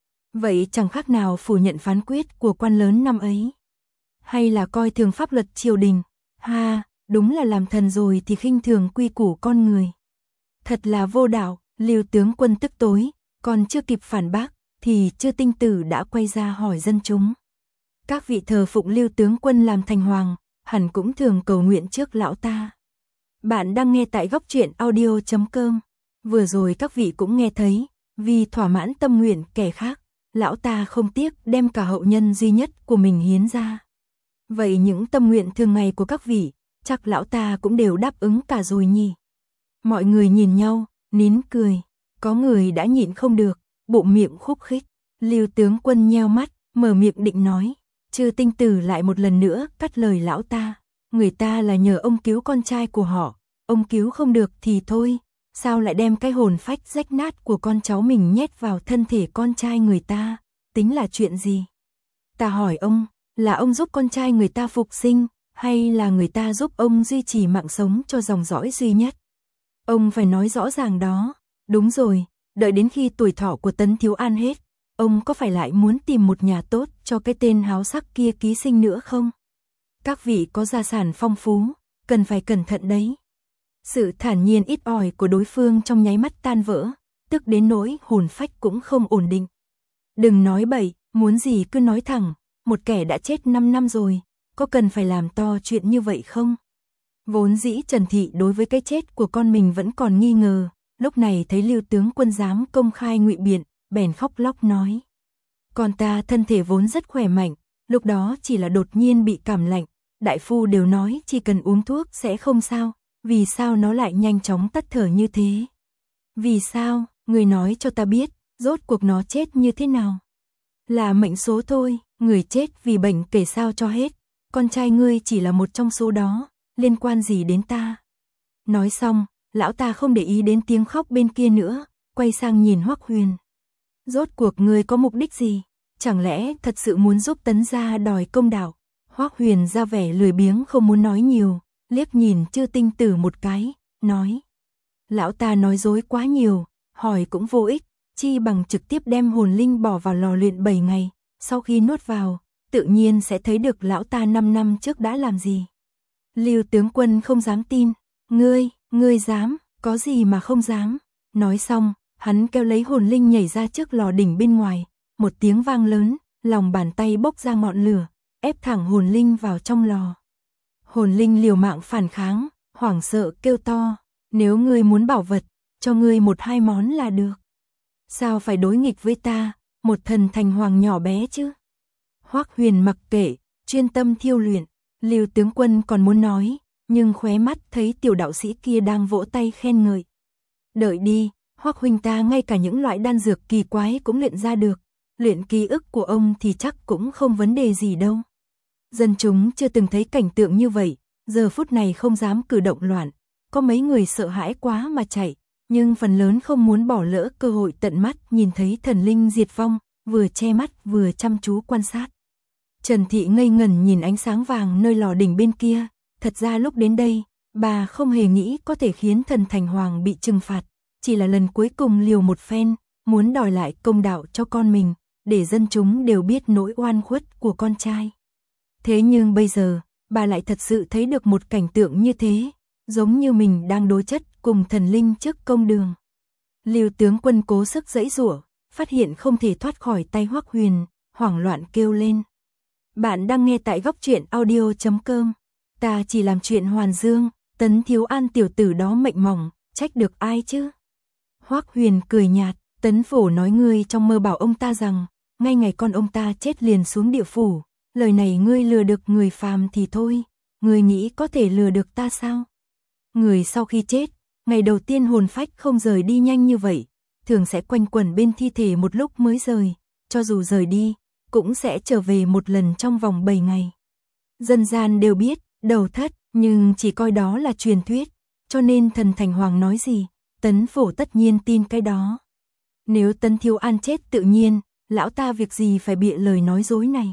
Vậy chẳng khác nào phủ nhận phán quyết của quan lớn năm ấy. Hay là coi thường pháp luật triều đình? Ha, đúng là làm thần rồi thì khinh thường quy củ con người. Thật là vô đạo. Lưu tướng quân tức tối, còn chưa kịp phản bác, thì Chư Tinh Tử đã quay ra hỏi dân chúng. Các vị thờ phụng Lưu tướng quân làm thành hoàng, hẳn cũng thường cầu nguyện trước lão ta. Bạn đang nghe tại góc truyện audio chấm com. Vừa rồi các vị cũng nghe thấy, vì thỏa mãn tâm nguyện kẻ khác, lão ta không tiếc đem cả hậu nhân duy nhất của mình hiến ra. Vậy những tâm nguyện thường ngày của các vị, chắc lão ta cũng đều đáp ứng cả rồi nhỉ? Mọi người nhìn nhau, nín cười, có người đã nhịn không được, bụng miệng khúc khích. Lưu tướng quân nheo mắt, mở miệng định nói, Chư Tinh Tử lại một lần nữa cắt lời lão ta. Người ta là nhờ ông cứu con trai của họ, ông cứu không được thì thôi, sao lại đem cái hồn phách rách nát của con cháu mình nhét vào thân thể con trai người ta, tính là chuyện gì? Ta hỏi ông, là ông giúp con trai người ta phục sinh, hay là người ta giúp ông duy trì mạng sống cho dòng dõi duy nhất? Ông phải nói rõ ràng đó. Đúng rồi, đợi đến khi tuổi thọ của Tấn Thiếu An hết, ông có phải lại muốn tìm một nhà tốt cho cái tên háo sắc kia ký sinh nữa không? Các vị có gia sản phong phú, cần phải cẩn thận đấy. Sự thản nhiên ít ỏi của đối phương trong nháy mắt tan vỡ, tức đến nỗi hồn phách cũng không ổn định. Đừng nói bậy, muốn gì cứ nói thẳng, một kẻ đã chết năm năm rồi, có cần phải làm to chuyện như vậy không? Vốn dĩ Trần Thị đối với cái chết của con mình vẫn còn nghi ngờ, lúc này thấy Lưu tướng quân dám công khai ngụy biện, bèn khóc lóc nói. Con ta thân thể vốn rất khỏe mạnh, lúc đó chỉ là đột nhiên bị cảm lạnh, đại phu đều nói chỉ cần uống thuốc sẽ không sao, vì sao nó lại nhanh chóng tắt thở như thế? Vì sao, người nói cho ta biết, rốt cuộc nó chết như thế nào? Là mệnh số thôi, người chết vì bệnh kể sao cho hết, con trai ngươi chỉ là một trong số đó, liên quan gì đến ta? Nói xong, lão ta không để ý đến tiếng khóc bên kia nữa, quay sang nhìn Hoắc Huyền. Rốt cuộc ngươi có mục đích gì? Chẳng lẽ thật sự muốn giúp Tấn gia đòi công đạo? Hoắc Huyền ra vẻ lười biếng không muốn nói nhiều, liếc nhìn Chư Tinh Tử một cái, nói. Lão ta nói dối quá nhiều, hỏi cũng vô ích, chi bằng trực tiếp đem hồn linh bỏ vào lò luyện bảy ngày, sau khi nuốt vào, tự nhiên sẽ thấy được lão ta năm năm trước đã làm gì. Lưu tướng quân không dám tin, ngươi, ngươi dám, có gì mà không dám. Nói xong, hắn kéo lấy hồn linh nhảy ra trước lò đỉnh bên ngoài, một tiếng vang lớn, lòng bàn tay bốc ra ngọn lửa, ép thẳng hồn linh vào trong lò. Hồn linh liều mạng phản kháng, hoảng sợ kêu to, nếu ngươi muốn bảo vật, cho ngươi một hai món là được. Sao phải đối nghịch với ta, một thần thành hoàng nhỏ bé chứ? Hoắc Huyền mặc kệ, chuyên tâm thiêu luyện. Lưu tướng quân còn muốn nói, nhưng khóe mắt thấy tiểu đạo sĩ kia đang vỗ tay khen ngợi. Đợi đi, Hoắc huynh ta ngay cả những loại đan dược kỳ quái cũng luyện ra được, luyện ký ức của ông thì chắc cũng không vấn đề gì đâu. Dân chúng chưa từng thấy cảnh tượng như vậy, giờ phút này không dám cử động loạn, có mấy người sợ hãi quá mà chạy, nhưng phần lớn không muốn bỏ lỡ cơ hội tận mắt nhìn thấy thần linh diệt vong, vừa che mắt vừa chăm chú quan sát. Trần Thị ngây ngẩn nhìn ánh sáng vàng nơi lò đỉnh bên kia, thật ra lúc đến đây, bà không hề nghĩ có thể khiến thần Thành Hoàng bị trừng phạt, chỉ là lần cuối cùng liều một phen, muốn đòi lại công đạo cho con mình, để dân chúng đều biết nỗi oan khuất của con trai. Thế nhưng bây giờ, bà lại thật sự thấy được một cảnh tượng như thế, giống như mình đang đối chất cùng thần linh trước công đường. Lưu tướng quân cố sức giãy giụa, phát hiện không thể thoát khỏi tay Hoắc Huyền, hoảng loạn kêu lên. Bạn đang nghe tại góc truyện audio chấm com. Ta chỉ làm chuyện hoàn dương, Tấn Thiếu An tiểu tử đó mệnh mỏng, trách được ai chứ? Hoắc Huyền cười nhạt, Tấn Phổ nói ngươi trong mơ bảo ông ta rằng, ngay ngày con ông ta chết liền xuống địa phủ, lời này ngươi lừa được người phàm thì thôi, ngươi nghĩ có thể lừa được ta sao? Người sau khi chết, ngày đầu tiên hồn phách không rời đi nhanh như vậy, thường sẽ quanh quẩn bên thi thể một lúc mới rời, cho dù rời đi, cũng sẽ trở về một lần trong vòng bảy ngày. Dân gian đều biết, đầu thất, nhưng chỉ coi đó là truyền thuyết, cho nên thần Thành Hoàng nói gì, Tấn Phổ tất nhiên tin cái đó. Nếu Tấn Thiếu An chết tự nhiên, lão ta việc gì phải bịa lời nói dối này.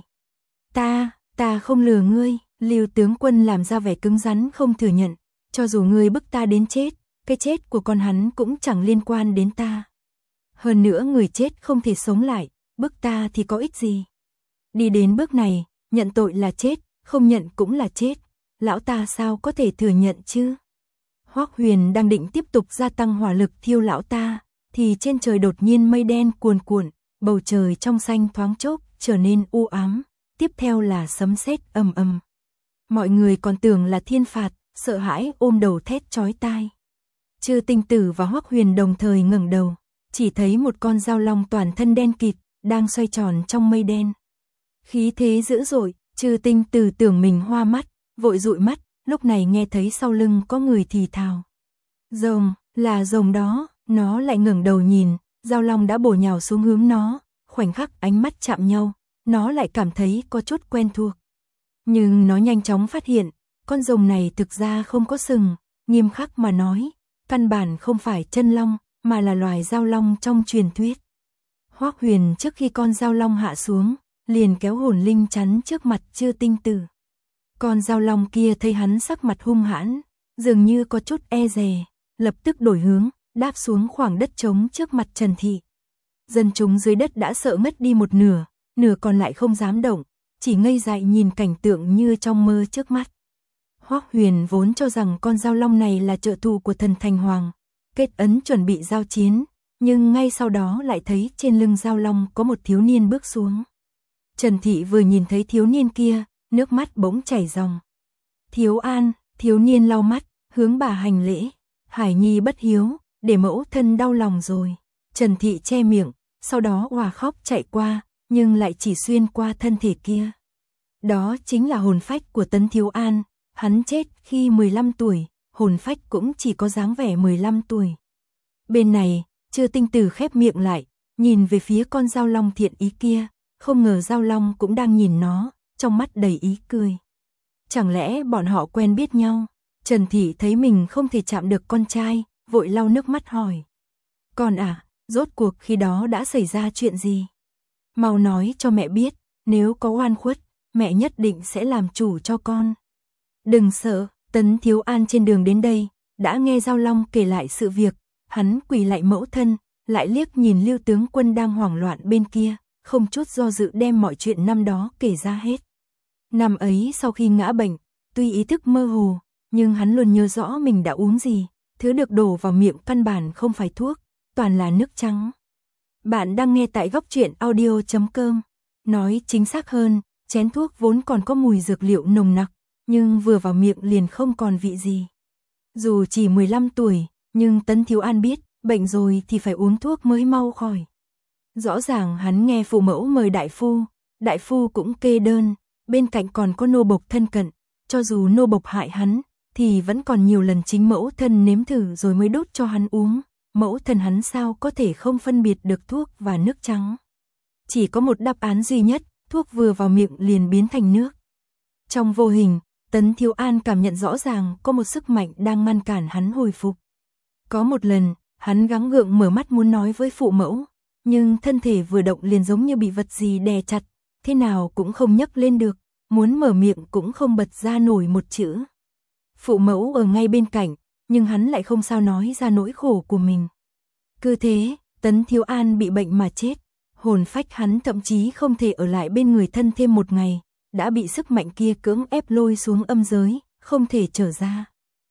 Ta, ta không lừa ngươi, Lưu tướng quân làm ra vẻ cứng rắn không thừa nhận, cho dù ngươi bức ta đến chết, cái chết của con hắn cũng chẳng liên quan đến ta. Hơn nữa người chết không thể sống lại, bức ta thì có ích gì. Đi đến bước này, nhận tội là chết, không nhận cũng là chết, lão ta sao có thể thừa nhận chứ? Hoắc Huyền đang định tiếp tục gia tăng hỏa lực thiêu lão ta, thì trên trời đột nhiên mây đen cuồn cuộn, bầu trời trong xanh thoáng chốc trở nên u ám, tiếp theo là sấm sét ầm ầm. Mọi người còn tưởng là thiên phạt, sợ hãi ôm đầu thét chói tai. Chư Tinh Tử và Hoắc Huyền đồng thời ngẩng đầu, chỉ thấy một con dao long toàn thân đen kịt, đang xoay tròn trong mây đen. Khí thế dữ dội, Chư Tinh Tử tưởng mình hoa mắt, vội dụi mắt, lúc này nghe thấy sau lưng có người thì thào. Rồng, là rồng đó, nó lại ngẩng đầu nhìn, dao long đã bổ nhào xuống hướng nó, khoảnh khắc ánh mắt chạm nhau, nó lại cảm thấy có chút quen thuộc. Nhưng nó nhanh chóng phát hiện, con rồng này thực ra không có sừng, nghiêm khắc mà nói, căn bản không phải chân long, mà là loài dao long trong truyền thuyết. Hoắc Huyền trước khi con dao long hạ xuống, liền kéo hồn linh chắn trước mặt Chư Tinh Tử. Con dao long kia thấy hắn sắc mặt hung hãn, dường như có chút e dè, lập tức đổi hướng, đáp xuống khoảng đất trống trước mặt Trần Thị. Dân chúng dưới đất đã sợ ngất đi một nửa, nửa còn lại không dám động, chỉ ngây dại nhìn cảnh tượng như trong mơ trước mắt. Hoắc Huyền vốn cho rằng con dao long này là trợ thủ của thần Thành Hoàng, kết ấn chuẩn bị giao chiến, nhưng ngay sau đó lại thấy trên lưng dao long có một thiếu niên bước xuống. Trần Thị vừa nhìn thấy thiếu niên kia, nước mắt bỗng chảy ròng. Thiếu An, thiếu niên lau mắt, hướng bà hành lễ. Hải Nhi bất hiếu, để mẫu thân đau lòng rồi. Trần Thị che miệng, sau đó òa khóc chạy qua, nhưng lại chỉ xuyên qua thân thể kia. Đó chính là hồn phách của Tấn Thiếu An, hắn chết khi mười lăm tuổi, hồn phách cũng chỉ có dáng vẻ mười lăm tuổi. Bên này, Chư Tinh Tử khép miệng lại, nhìn về phía con dao long thiện ý kia, không ngờ dao long cũng đang nhìn nó, trong mắt đầy ý cười. Chẳng lẽ bọn họ quen biết nhau? Trần Thị thấy mình không thể chạm được con trai, vội lau nước mắt hỏi. Con à, rốt cuộc khi đó đã xảy ra chuyện gì? Mau nói cho mẹ biết, nếu có oan khuất, mẹ nhất định sẽ làm chủ cho con. Đừng sợ, Tấn Thiếu An trên đường đến đây, đã nghe Dao Long kể lại sự việc, hắn quỳ lại mẫu thân, lại liếc nhìn Lưu tướng quân đang hoảng loạn bên kia, không chút do dự đem mọi chuyện năm đó kể ra hết. Năm ấy sau khi ngã bệnh, tuy ý thức mơ hồ, nhưng hắn luôn nhớ rõ mình đã uống gì, thứ được đổ vào miệng căn bản không phải thuốc, toàn là nước trắng. Bạn đang nghe tại góc truyện audio chấm com. Nói chính xác hơn, chén thuốc vốn còn có mùi dược liệu nồng nặc, nhưng vừa vào miệng liền không còn vị gì. Dù chỉ mười lăm tuổi, nhưng Tấn Thiếu An biết, bệnh rồi thì phải uống thuốc mới mau khỏi. Rõ ràng hắn nghe phụ mẫu mời đại phu, đại phu cũng kê đơn, bên cạnh còn có nô bộc thân cận, cho dù nô bộc hại hắn, thì vẫn còn nhiều lần chính mẫu thân nếm thử rồi mới đút cho hắn uống. Mẫu thân hắn sao có thể không phân biệt được thuốc và nước trắng. Chỉ có một đáp án duy nhất, thuốc vừa vào miệng liền biến thành nước. Trong vô hình, Tấn Thiếu An cảm nhận rõ ràng có một sức mạnh đang ngăn cản hắn hồi phục. Có một lần, hắn gắng gượng mở mắt muốn nói với phụ mẫu, nhưng thân thể vừa động liền giống như bị vật gì đè chặt, thế nào cũng không nhấc lên được, muốn mở miệng cũng không bật ra nổi một chữ. Phụ mẫu ở ngay bên cạnh, nhưng hắn lại không sao nói ra nỗi khổ của mình. Cứ thế, Tấn Thiếu An bị bệnh mà chết, hồn phách hắn thậm chí không thể ở lại bên người thân thêm một ngày, đã bị sức mạnh kia cưỡng ép lôi xuống âm giới, không thể trở ra.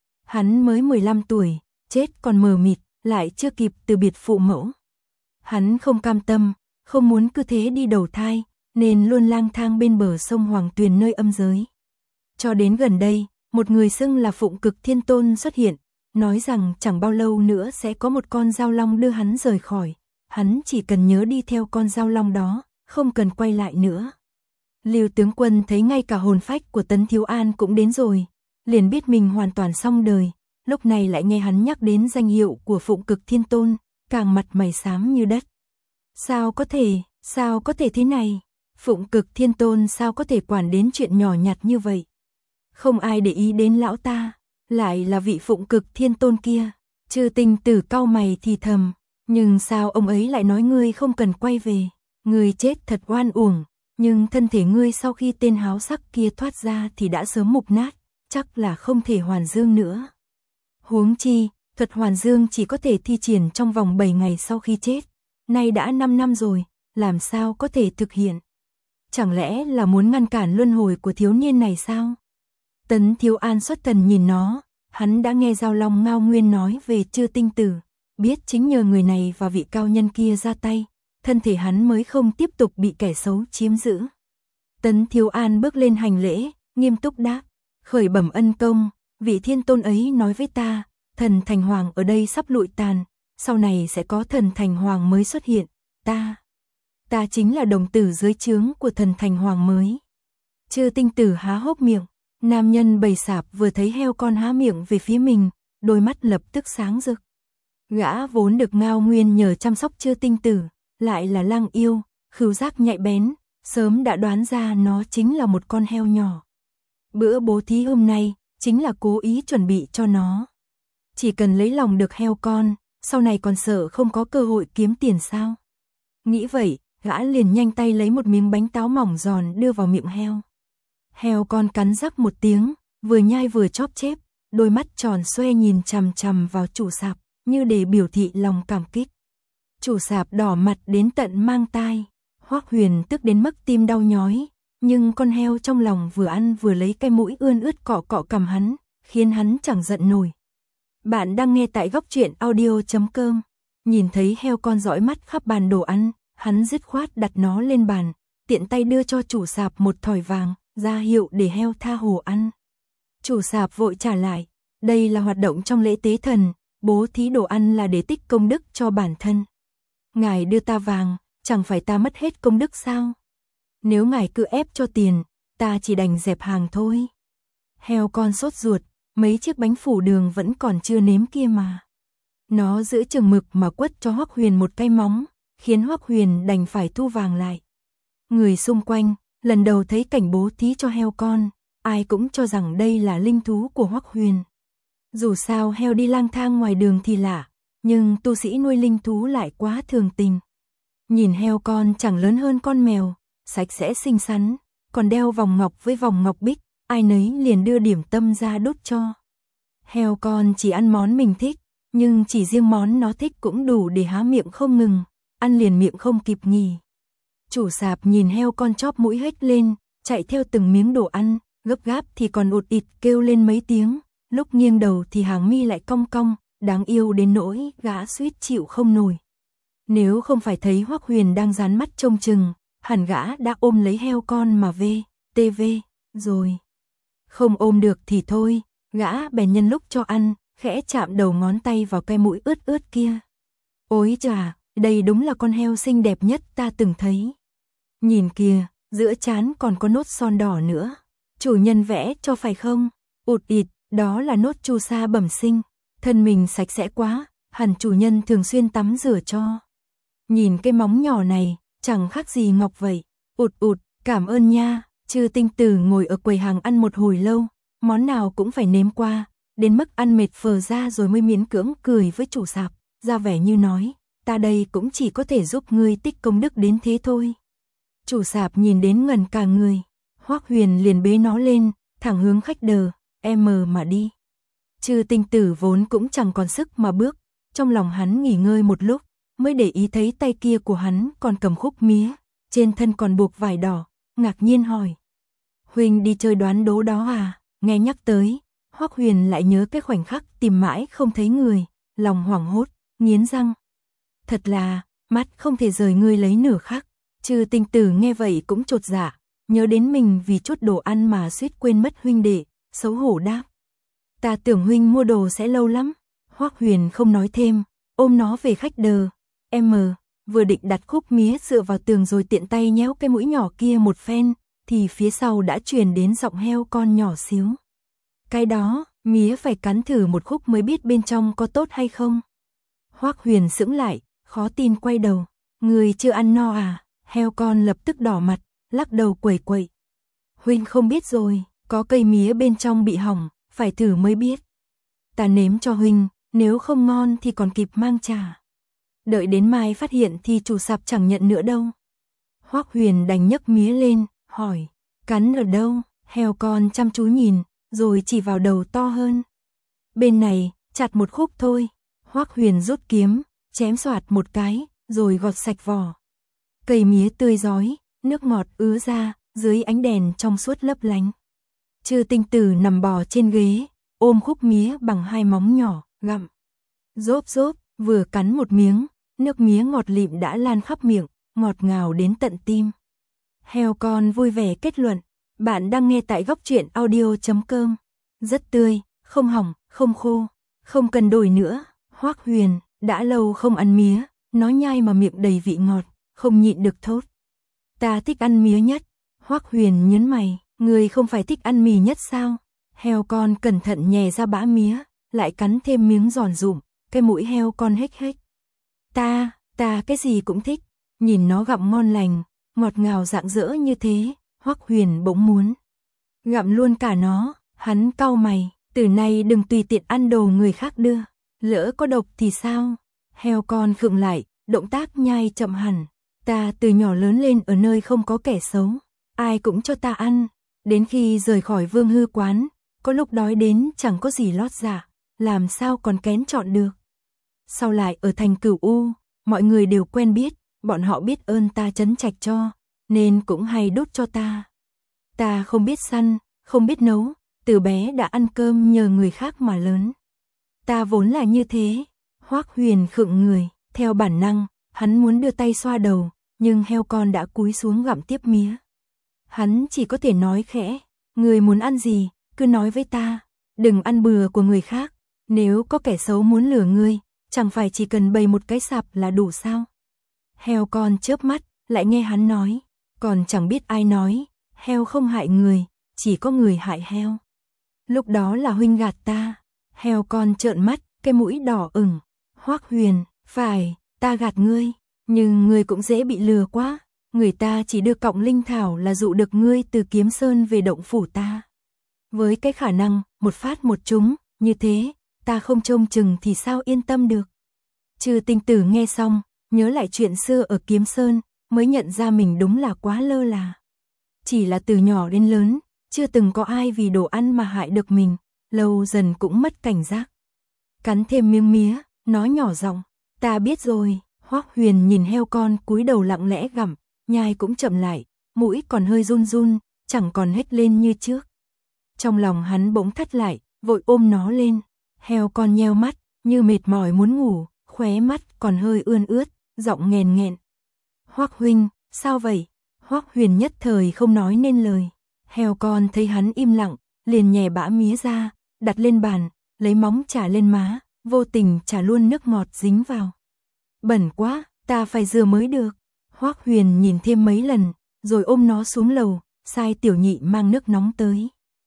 Hắn mới mười lăm tuổi, chết còn mờ mịt, lại chưa kịp từ biệt phụ mẫu. Hắn không cam tâm, không muốn cứ thế đi đầu thai, nên luôn lang thang bên bờ sông Hoàng Tuyền nơi âm giới. Cho đến gần đây, một người xưng là Phụng Cực Thiên Tôn xuất hiện, nói rằng chẳng bao lâu nữa sẽ có một con dao long đưa hắn rời khỏi, hắn chỉ cần nhớ đi theo con dao long đó, không cần quay lại nữa. Lưu tướng quân thấy ngay cả hồn phách của Tấn Thiếu An cũng đến rồi, liền biết mình hoàn toàn xong đời, lúc này lại nghe hắn nhắc đến danh hiệu của Phụng Cực Thiên Tôn, càng mặt mày xám như đất. Sao có thể, sao có thể thế này? Phụng Cực Thiên Tôn sao có thể quản đến chuyện nhỏ nhặt như vậy? Không ai để ý đến lão ta, lại là vị Phụng Cực Thiên Tôn kia. Chư Tinh Tử cau mày thì thầm, nhưng sao ông ấy lại nói ngươi không cần quay về? Ngươi chết thật oan uổng, nhưng thân thể ngươi sau khi tên háo sắc kia thoát ra thì đã sớm mục nát, chắc là không thể hoàn dương nữa. Huống chi, thuật hoàn dương chỉ có thể thi triển trong vòng bảy ngày sau khi chết, nay đã năm năm rồi, làm sao có thể thực hiện? Chẳng lẽ là muốn ngăn cản luân hồi của thiếu niên này sao? Tấn Thiếu An xuất thần nhìn nó, hắn đã nghe Giao Long Ngao Nguyên nói về Chư Tinh Tử, biết chính nhờ người này và vị cao nhân kia ra tay, thân thể hắn mới không tiếp tục bị kẻ xấu chiếm giữ. Tấn Thiếu An bước lên hành lễ, nghiêm túc đáp, khởi bẩm ân công, vị thiên tôn ấy nói với ta, thần thành hoàng ở đây sắp lụi tàn, sau này sẽ có thần thành hoàng mới xuất hiện, ta, ta chính là đồng tử dưới trướng của thần thành hoàng mới. Chư Tinh Tử há hốc miệng, nam nhân bầy sạp vừa thấy heo con há miệng về phía mình, đôi mắt lập tức sáng rực. Gã vốn được Ngao Nguyên nhờ chăm sóc Chư Tinh Tử, lại là lang yêu, khứu giác nhạy bén, sớm đã đoán ra nó chính là một con heo nhỏ. Bữa bố thí hôm nay, chính là cố ý chuẩn bị cho nó. Chỉ cần lấy lòng được heo con, sau này còn sợ không có cơ hội kiếm tiền sao? Nghĩ vậy, gã liền nhanh tay lấy một miếng bánh táo mỏng giòn đưa vào miệng heo. Heo con cắn rắc một tiếng, vừa nhai vừa chóp chép, đôi mắt tròn xoe nhìn chằm chằm vào chủ sạp, như để biểu thị lòng cảm kích. Chủ sạp đỏ mặt đến tận mang tai, Hoắc Huyền tức đến mức tim đau nhói, nhưng con heo trong lòng vừa ăn vừa lấy cái mũi ươn ướt cọ cọ cằm hắn, khiến hắn chẳng giận nổi. Bạn đang nghe tại góc truyện audio chấm com. Nhìn thấy heo con dõi mắt khắp bàn đồ ăn, hắn dứt khoát đặt nó lên bàn, tiện tay đưa cho chủ sạp một thỏi vàng, ra hiệu để heo tha hồ ăn. Chủ sạp vội trả lại, đây là hoạt động trong lễ tế thần, bố thí đồ ăn là để tích công đức cho bản thân. Ngài đưa ta vàng, chẳng phải ta mất hết công đức sao? Nếu ngài cứ ép cho tiền, ta chỉ đành dẹp hàng thôi. Heo con sốt ruột, mấy chiếc bánh phủ đường vẫn còn chưa nếm kia mà. Nó giữ chừng mực mà quất cho Hoắc Huyền một cái móng, khiến Hoắc Huyền đành phải thu vàng lại. Người xung quanh, lần đầu thấy cảnh bố thí cho heo con, ai cũng cho rằng đây là linh thú của Hoắc Huyền. Dù sao heo đi lang thang ngoài đường thì lạ, nhưng tu sĩ nuôi linh thú lại quá thường tình. Nhìn heo con chẳng lớn hơn con mèo, sạch sẽ xinh xắn, còn đeo vòng ngọc với vòng ngọc bích, ai nấy liền đưa điểm tâm ra đốt cho. Heo con chỉ ăn món mình thích, nhưng chỉ riêng món nó thích cũng đủ để há miệng không ngừng, ăn liền miệng không kịp nghỉ. Chủ sạp nhìn heo con chóp mũi hết lên, chạy theo từng miếng đồ ăn, gấp gáp thì còn ụt ịt kêu lên mấy tiếng, lúc nghiêng đầu thì hàng mi lại cong cong, đáng yêu đến nỗi gã suýt chịu không nổi. Nếu không phải thấy Hoắc Huyền đang dán mắt trông chừng, hẳn gã đã ôm lấy heo con mà vê, tê vê, rồi. Không ôm được thì thôi, gã bèn nhân lúc cho ăn, khẽ chạm đầu ngón tay vào cái mũi ướt ướt kia. Ôi chà, đây đúng là con heo xinh đẹp nhất ta từng thấy. Nhìn kìa, giữa trán còn có nốt son đỏ nữa. Chủ nhân vẽ cho phải không? Ụt ịt, đó là nốt chu sa bẩm sinh. Thân mình sạch sẽ quá, hẳn chủ nhân thường xuyên tắm rửa cho. Nhìn cái móng nhỏ này, chẳng khác gì ngọc vậy. Ụt ụt, cảm ơn nha. Chư Tinh Tử ngồi ở quầy hàng ăn một hồi lâu, món nào cũng phải nếm qua, đến mức ăn mệt phờ ra rồi mới miễn cưỡng cười với chủ sạp, ra vẻ như nói, ta đây cũng chỉ có thể giúp ngươi tích công đức đến thế thôi. Chủ sạp nhìn đến ngẩn cả người, Hoắc Huyền liền bế nó lên, thẳng hướng khách đờ, em mà đi. Trừ Tinh Tử vốn cũng chẳng còn sức mà bước, trong lòng hắn nghỉ ngơi một lúc, mới để ý thấy tay kia của hắn còn cầm khúc mía, trên thân còn buộc vải đỏ, ngạc nhiên hỏi. Huynh đi chơi đoán đố đó à? Nghe nhắc tới, Hoắc Huyền lại nhớ cái khoảnh khắc tìm mãi không thấy người, lòng hoảng hốt, nghiến răng. Thật là, mắt không thể rời ngươi lấy nửa khắc. Trừ Tinh Tử nghe vậy cũng chột dạ, nhớ đến mình vì chút đồ ăn mà suýt quên mất huynh đệ, xấu hổ đáp. Ta tưởng huynh mua đồ sẽ lâu lắm. Hoắc Huyền không nói thêm, ôm nó về khách đờ. Em vừa định đặt khúc mía dựa vào tường rồi tiện tay nhéo cái mũi nhỏ kia một phen, thì phía sau đã truyền đến giọng heo con nhỏ xíu. Cái đó, mía phải cắn thử một khúc mới biết bên trong có tốt hay không. Hoắc Huyền sững lại, khó tin quay đầu. Người chưa ăn no à? Heo con lập tức đỏ mặt, lắc đầu quẩy quẩy. Huynh không biết rồi, có cây mía bên trong bị hỏng, phải thử mới biết. Ta nếm cho huynh, nếu không ngon thì còn kịp mang trả. Đợi đến mai phát hiện thì chủ sạp chẳng nhận nữa đâu. Hoắc Huyền đành nhấc mía lên, hỏi, cắn ở đâu? Heo con chăm chú nhìn, rồi chỉ vào đầu to hơn. Bên này, chặt một khúc thôi. Hoắc Huyền rút kiếm, chém xoạt một cái, rồi gọt sạch vỏ. Cây mía tươi rói, nước ngọt ứa ra, dưới ánh đèn trong suốt lấp lánh. Trừ Tinh Tử nằm bò trên ghế, ôm khúc mía bằng hai móng nhỏ, gặm. Rốp rốp, vừa cắn một miếng, nước mía ngọt lịm đã lan khắp miệng, ngọt ngào đến tận tim. Heo con vui vẻ kết luận, bạn đang nghe tại góc truyện audio chấm com. Rất tươi, không hỏng, không khô, không cần đổi nữa. Hoắc Huyền, đã lâu không ăn mía, nó nhai mà miệng đầy vị ngọt, không nhịn được thốt. Ta thích ăn mía nhất. Hoắc Huyền nhớn mày, người không phải thích ăn mì nhất sao? Heo con cẩn thận nhè ra bã mía, lại cắn thêm miếng giòn rụm, cái mũi heo con hếch hếch. Ta, ta cái gì cũng thích, nhìn nó gặm ngon lành, ngọt ngào rạng rỡ như thế, Hoắc Huyền bỗng muốn gặm luôn cả nó. Hắn cau mày, từ nay đừng tùy tiện ăn đồ người khác đưa, lỡ có độc thì sao? Heo con khựng lại, động tác nhai chậm hẳn. Ta từ nhỏ lớn lên ở nơi không có kẻ xấu, ai cũng cho ta ăn, đến khi rời khỏi Vương Hư quán, có lúc đói đến chẳng có gì lót dạ, làm sao còn kén chọn được. Sau lại ở thành Cửu U, mọi người đều quen biết, bọn họ biết ơn ta trấn trạch cho, nên cũng hay đút cho ta. Ta không biết săn, không biết nấu, từ bé đã ăn cơm nhờ người khác mà lớn. Ta vốn là như thế. Hoắc Huyền khựng người, theo bản năng, hắn muốn đưa tay xoa đầu, nhưng heo con đã cúi xuống gặm tiếp mía. Hắn chỉ có thể nói khẽ, người muốn ăn gì, cứ nói với ta, đừng ăn bừa của người khác, nếu có kẻ xấu muốn lừa ngươi, chẳng phải chỉ cần bày một cái sạp là đủ sao? Heo con chớp mắt, lại nghe hắn nói, còn chẳng biết ai nói, heo không hại người, chỉ có người hại heo. Lúc đó là huynh gạt ta. Heo con trợn mắt, cái mũi đỏ ửng. Hoắc Huyền, phải, ta gạt ngươi, nhưng ngươi cũng dễ bị lừa quá. Người ta chỉ đưa cọng linh thảo là dụ được ngươi từ Kiếm Sơn về động phủ ta. Với cái khả năng, một phát một trúng, như thế, ta không trông chừng thì sao yên tâm được. Trừ Tinh Tử nghe xong, nhớ lại chuyện xưa ở Kiếm Sơn, mới nhận ra mình đúng là quá lơ là. Chỉ là từ nhỏ đến lớn, chưa từng có ai vì đồ ăn mà hại được mình, lâu dần cũng mất cảnh giác. Cắn thêm miếng mía, nói nhỏ giọng, ta biết rồi. Hoắc Huyền nhìn heo con cúi đầu lặng lẽ gặm, nhai cũng chậm lại, mũi còn hơi run run, chẳng còn hét lên như trước. Trong lòng hắn bỗng thắt lại, vội ôm nó lên. Heo con nheo mắt, như mệt mỏi muốn ngủ, khóe mắt còn hơi ươn ướt, giọng nghèn nghẹn. Hoắc huynh, sao vậy? Hoắc Huyền nhất thời không nói nên lời. Heo con thấy hắn im lặng, liền nhè bã mía ra, đặt lên bàn, lấy móng chà lên má, vô tình chà luôn nước ngọt dính vào. Bẩn quá, ta phải rửa mới được. Hoắc Huyền nhìn thêm mấy lần, rồi ôm nó xuống lầu, sai tiểu nhị mang nước nóng tới.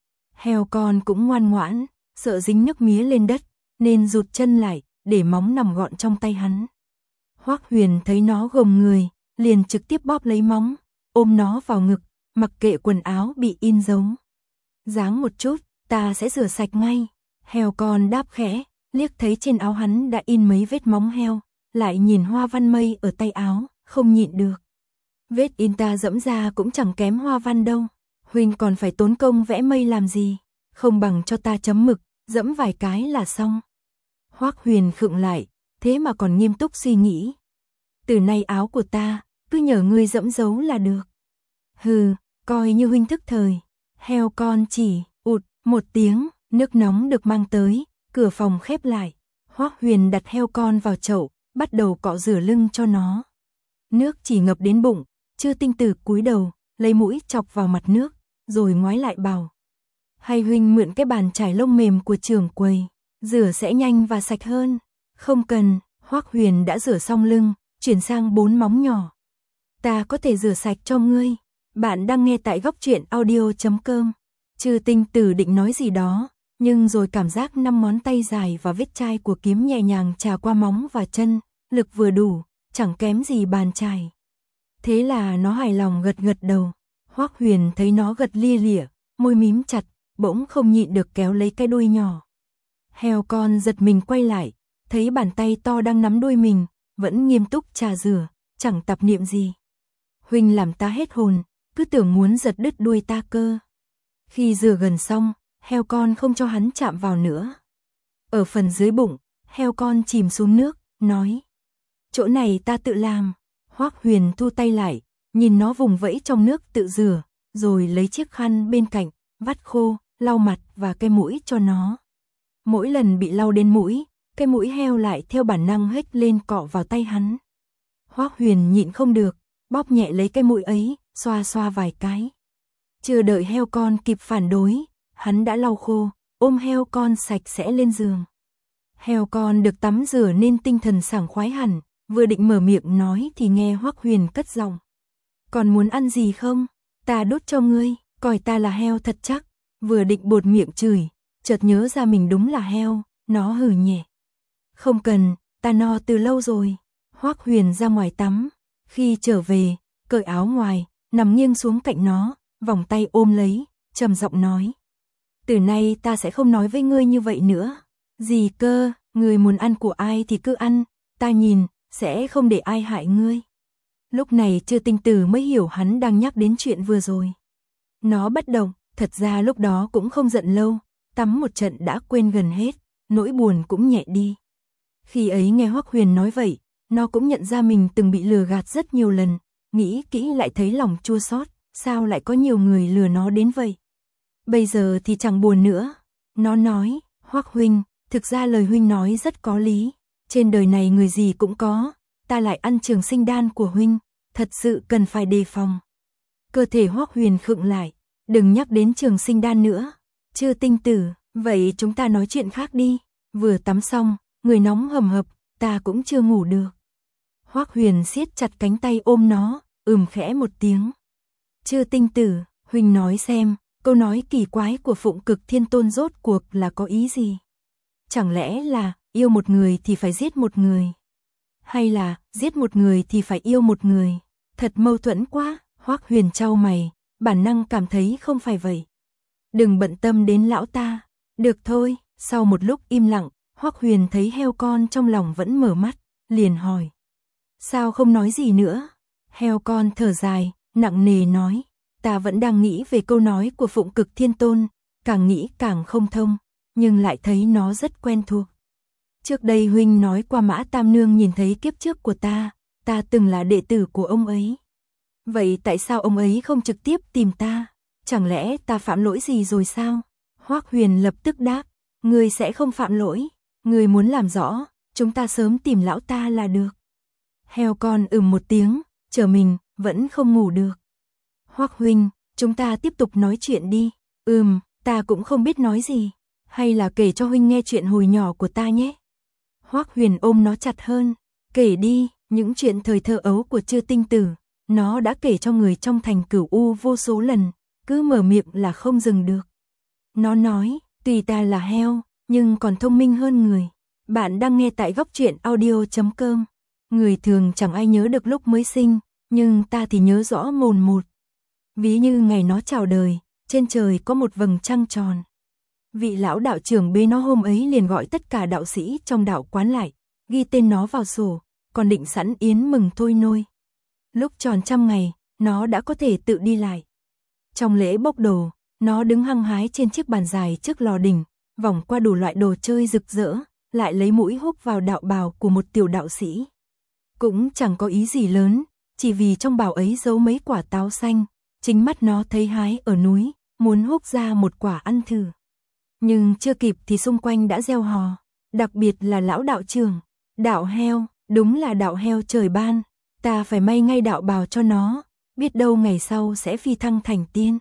Heo con cũng ngoan ngoãn, sợ dính nước mía lên đất, nên rụt chân lại, để móng nằm gọn trong tay hắn. Hoắc Huyền thấy nó gồng người, liền trực tiếp bóp lấy móng, ôm nó vào ngực, mặc kệ quần áo bị in dấu. Dáng một chút, ta sẽ rửa sạch ngay. Heo con đáp khẽ, liếc thấy trên áo hắn đã in mấy vết móng heo, lại nhìn hoa văn mây ở tay áo, không nhịn được. Vết in ta dẫm ra cũng chẳng kém hoa văn đâu. Huynh còn phải tốn công vẽ mây làm gì, không bằng cho ta chấm mực, dẫm vài cái là xong. Hoắc Huyền khựng lại, thế mà còn nghiêm túc suy nghĩ. Từ nay áo của ta, cứ nhờ ngươi dẫm dấu là được. Hừ, coi như huynh thức thời. Heo con chỉ, ụt, một tiếng, nước nóng được mang tới, cửa phòng khép lại. Hoắc Huyền đặt heo con vào chậu, bắt đầu cọ rửa lưng cho nó. Nước chỉ ngập đến bụng, Chư Tinh Tử cúi đầu, lấy mũi chọc vào mặt nước, rồi ngoái lại bảo. Hay huynh mượn cái bàn chải lông mềm của trưởng quầy, rửa sẽ nhanh và sạch hơn. Không cần, Hoắc Huyền đã rửa xong lưng, chuyển sang bốn móng nhỏ. Ta có thể rửa sạch cho ngươi. Bạn đang nghe tại góc truyện audio chấm com. Chư Tinh Tử định nói gì đó, nhưng rồi cảm giác năm ngón tay dài và vết chai của kiếm nhẹ nhàng chà qua móng và chân, lực vừa đủ, chẳng kém gì bàn chải. Thế là nó hài lòng gật gật đầu. Hoắc Huyền thấy nó gật lia lịa, môi mím chặt, bỗng không nhịn được kéo lấy cái đuôi nhỏ. Heo con giật mình quay lại, thấy bàn tay to đang nắm đuôi mình, vẫn nghiêm túc trà rửa, chẳng tạp niệm gì. Huynh làm ta hết hồn, cứ tưởng muốn giật đứt đuôi ta cơ. Khi rửa gần xong, heo con không cho hắn chạm vào nữa. Ở phần dưới bụng, heo con chìm xuống nước, nói. Chỗ này ta tự làm. Hoắc Huyền thu tay lại, nhìn nó vùng vẫy trong nước tự rửa, rồi lấy chiếc khăn bên cạnh, vắt khô, lau mặt và cái mũi cho nó. Mỗi lần bị lau đến mũi, cái mũi heo lại theo bản năng hếch lên cọ vào tay hắn. Hoắc Huyền nhịn không được, bóp nhẹ lấy cái mũi ấy, xoa xoa vài cái. Chưa đợi heo con kịp phản đối, hắn đã lau khô, ôm heo con sạch sẽ lên giường. Heo con được tắm rửa nên tinh thần sảng khoái hẳn, vừa định mở miệng nói thì nghe Hoắc Huyền cất giọng. Còn muốn ăn gì không? Ta đút cho ngươi, coi ta là heo thật chắc. Vừa định buột miệng chửi, chợt nhớ ra mình đúng là heo, nó hừ nhẹ. Không cần, ta no từ lâu rồi. Hoắc Huyền ra ngoài tắm, khi trở về, cởi áo ngoài, nằm nghiêng xuống cạnh nó, vòng tay ôm lấy, trầm giọng nói. Từ nay ta sẽ không nói với ngươi như vậy nữa. Gì cơ, ngươi muốn ăn của ai thì cứ ăn, ta nhìn, sẽ không để ai hại ngươi. Lúc này Chư Tinh Tử mới hiểu hắn đang nhắc đến chuyện vừa rồi. Nó bất động, thật ra lúc đó cũng không giận lâu, tắm một trận đã quên gần hết, nỗi buồn cũng nhẹ đi. Khi ấy nghe Hoắc Huyền nói vậy, nó cũng nhận ra mình từng bị lừa gạt rất nhiều lần, nghĩ kỹ lại thấy lòng chua xót, sao lại có nhiều người lừa nó đến vậy. Bây giờ thì chẳng buồn nữa. Nó nói, Hoắc huynh, thực ra lời huynh nói rất có lý, trên đời này người gì cũng có, ta lại ăn trường sinh đan của huynh, thật sự cần phải đề phòng. Cơ thể Hoắc Huyền khựng lại, đừng nhắc đến trường sinh đan nữa. Chư Tinh Tử, vậy chúng ta nói chuyện khác đi. Vừa tắm xong, người nóng hầm hập, ta cũng chưa ngủ được. Hoắc Huyền siết chặt cánh tay ôm nó, ừm khẽ một tiếng. Chư Tinh Tử, huynh nói xem, câu nói kỳ quái của Phụng Cực Thiên Tôn rốt cuộc là có ý gì? Chẳng lẽ là yêu một người thì phải giết một người? Hay là giết một người thì phải yêu một người? Thật mâu thuẫn quá. Hoắc Huyền chau mày, bản năng cảm thấy không phải vậy. Đừng bận tâm đến lão ta. Được thôi. Sau một lúc im lặng, Hoắc Huyền thấy heo con trong lòng vẫn mở mắt, liền hỏi. Sao không nói gì nữa? Heo con thở dài, nặng nề nói. Ta vẫn đang nghĩ về câu nói của Phụng Cực Thiên Tôn, càng nghĩ càng không thông, nhưng lại thấy nó rất quen thuộc. Trước đây huynh nói qua Mã Tam Nương nhìn thấy kiếp trước của ta, ta từng là đệ tử của ông ấy. Vậy tại sao ông ấy không trực tiếp tìm ta? Chẳng lẽ ta phạm lỗi gì rồi sao? Hoắc Huyền lập tức đáp, ngươi sẽ không phạm lỗi, ngươi muốn làm rõ, chúng ta sớm tìm lão ta là được. Heo con ừm một tiếng, chờ mình, vẫn không ngủ được. Hoắc huynh, chúng ta tiếp tục nói chuyện đi. Ừm, ta cũng không biết nói gì, hay là kể cho huynh nghe chuyện hồi nhỏ của ta nhé. Hoắc Huyền ôm nó chặt hơn, kể đi, những chuyện thời thơ ấu của Chư Tinh Tử, nó đã kể cho người trong thành Cửu U vô số lần, cứ mở miệng là không dừng được. Nó nói, tuy ta là heo, nhưng còn thông minh hơn người. Bạn đang nghe tại góc truyện audio chấm com. Người thường chẳng ai nhớ được lúc mới sinh, nhưng ta thì nhớ rõ mồn một. Ví như ngày nó chào đời, trên trời có một vầng trăng tròn. Vị lão đạo trưởng bê nó hôm ấy liền gọi tất cả đạo sĩ trong đạo quán lại, ghi tên nó vào sổ, còn định sẵn yến mừng thôi nôi. Lúc tròn trăm ngày, nó đã có thể tự đi lại. Trong lễ bốc đồ, nó đứng hăng hái trên chiếc bàn dài trước lò đình, vòng qua đủ loại đồ chơi rực rỡ, lại lấy mũi húc vào đạo bào của một tiểu đạo sĩ. Cũng chẳng có ý gì lớn, chỉ vì trong bào ấy giấu mấy quả táo xanh, chính mắt nó thấy hái ở núi, muốn húc ra một quả ăn thử. Nhưng chưa kịp thì xung quanh đã reo hò, đặc biệt là lão đạo trưởng, đạo heo, đúng là đạo heo trời ban, ta phải may ngay đạo bào cho nó, biết đâu ngày sau sẽ phi thăng thành tiên.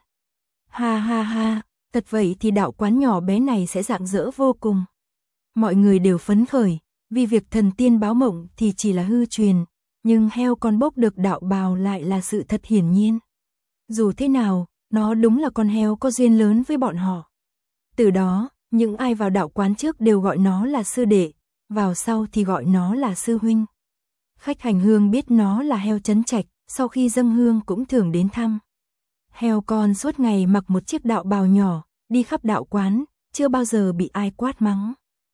Ha ha ha, thật vậy thì đạo quán nhỏ bé này sẽ rạng rỡ vô cùng. Mọi người đều phấn khởi, vì việc thần tiên báo mộng thì chỉ là hư truyền, nhưng heo con bốc được đạo bào lại là sự thật hiển nhiên. Dù thế nào, nó đúng là con heo có duyên lớn với bọn họ. Từ đó, những ai vào đạo quán trước đều gọi nó là sư đệ, vào sau thì gọi nó là sư huynh. Khách hành hương biết nó là heo Trấn Trạch, sau khi dâng hương cũng thường đến thăm. Heo con suốt ngày mặc một chiếc đạo bào nhỏ, đi khắp đạo quán, chưa bao giờ bị ai quát mắng.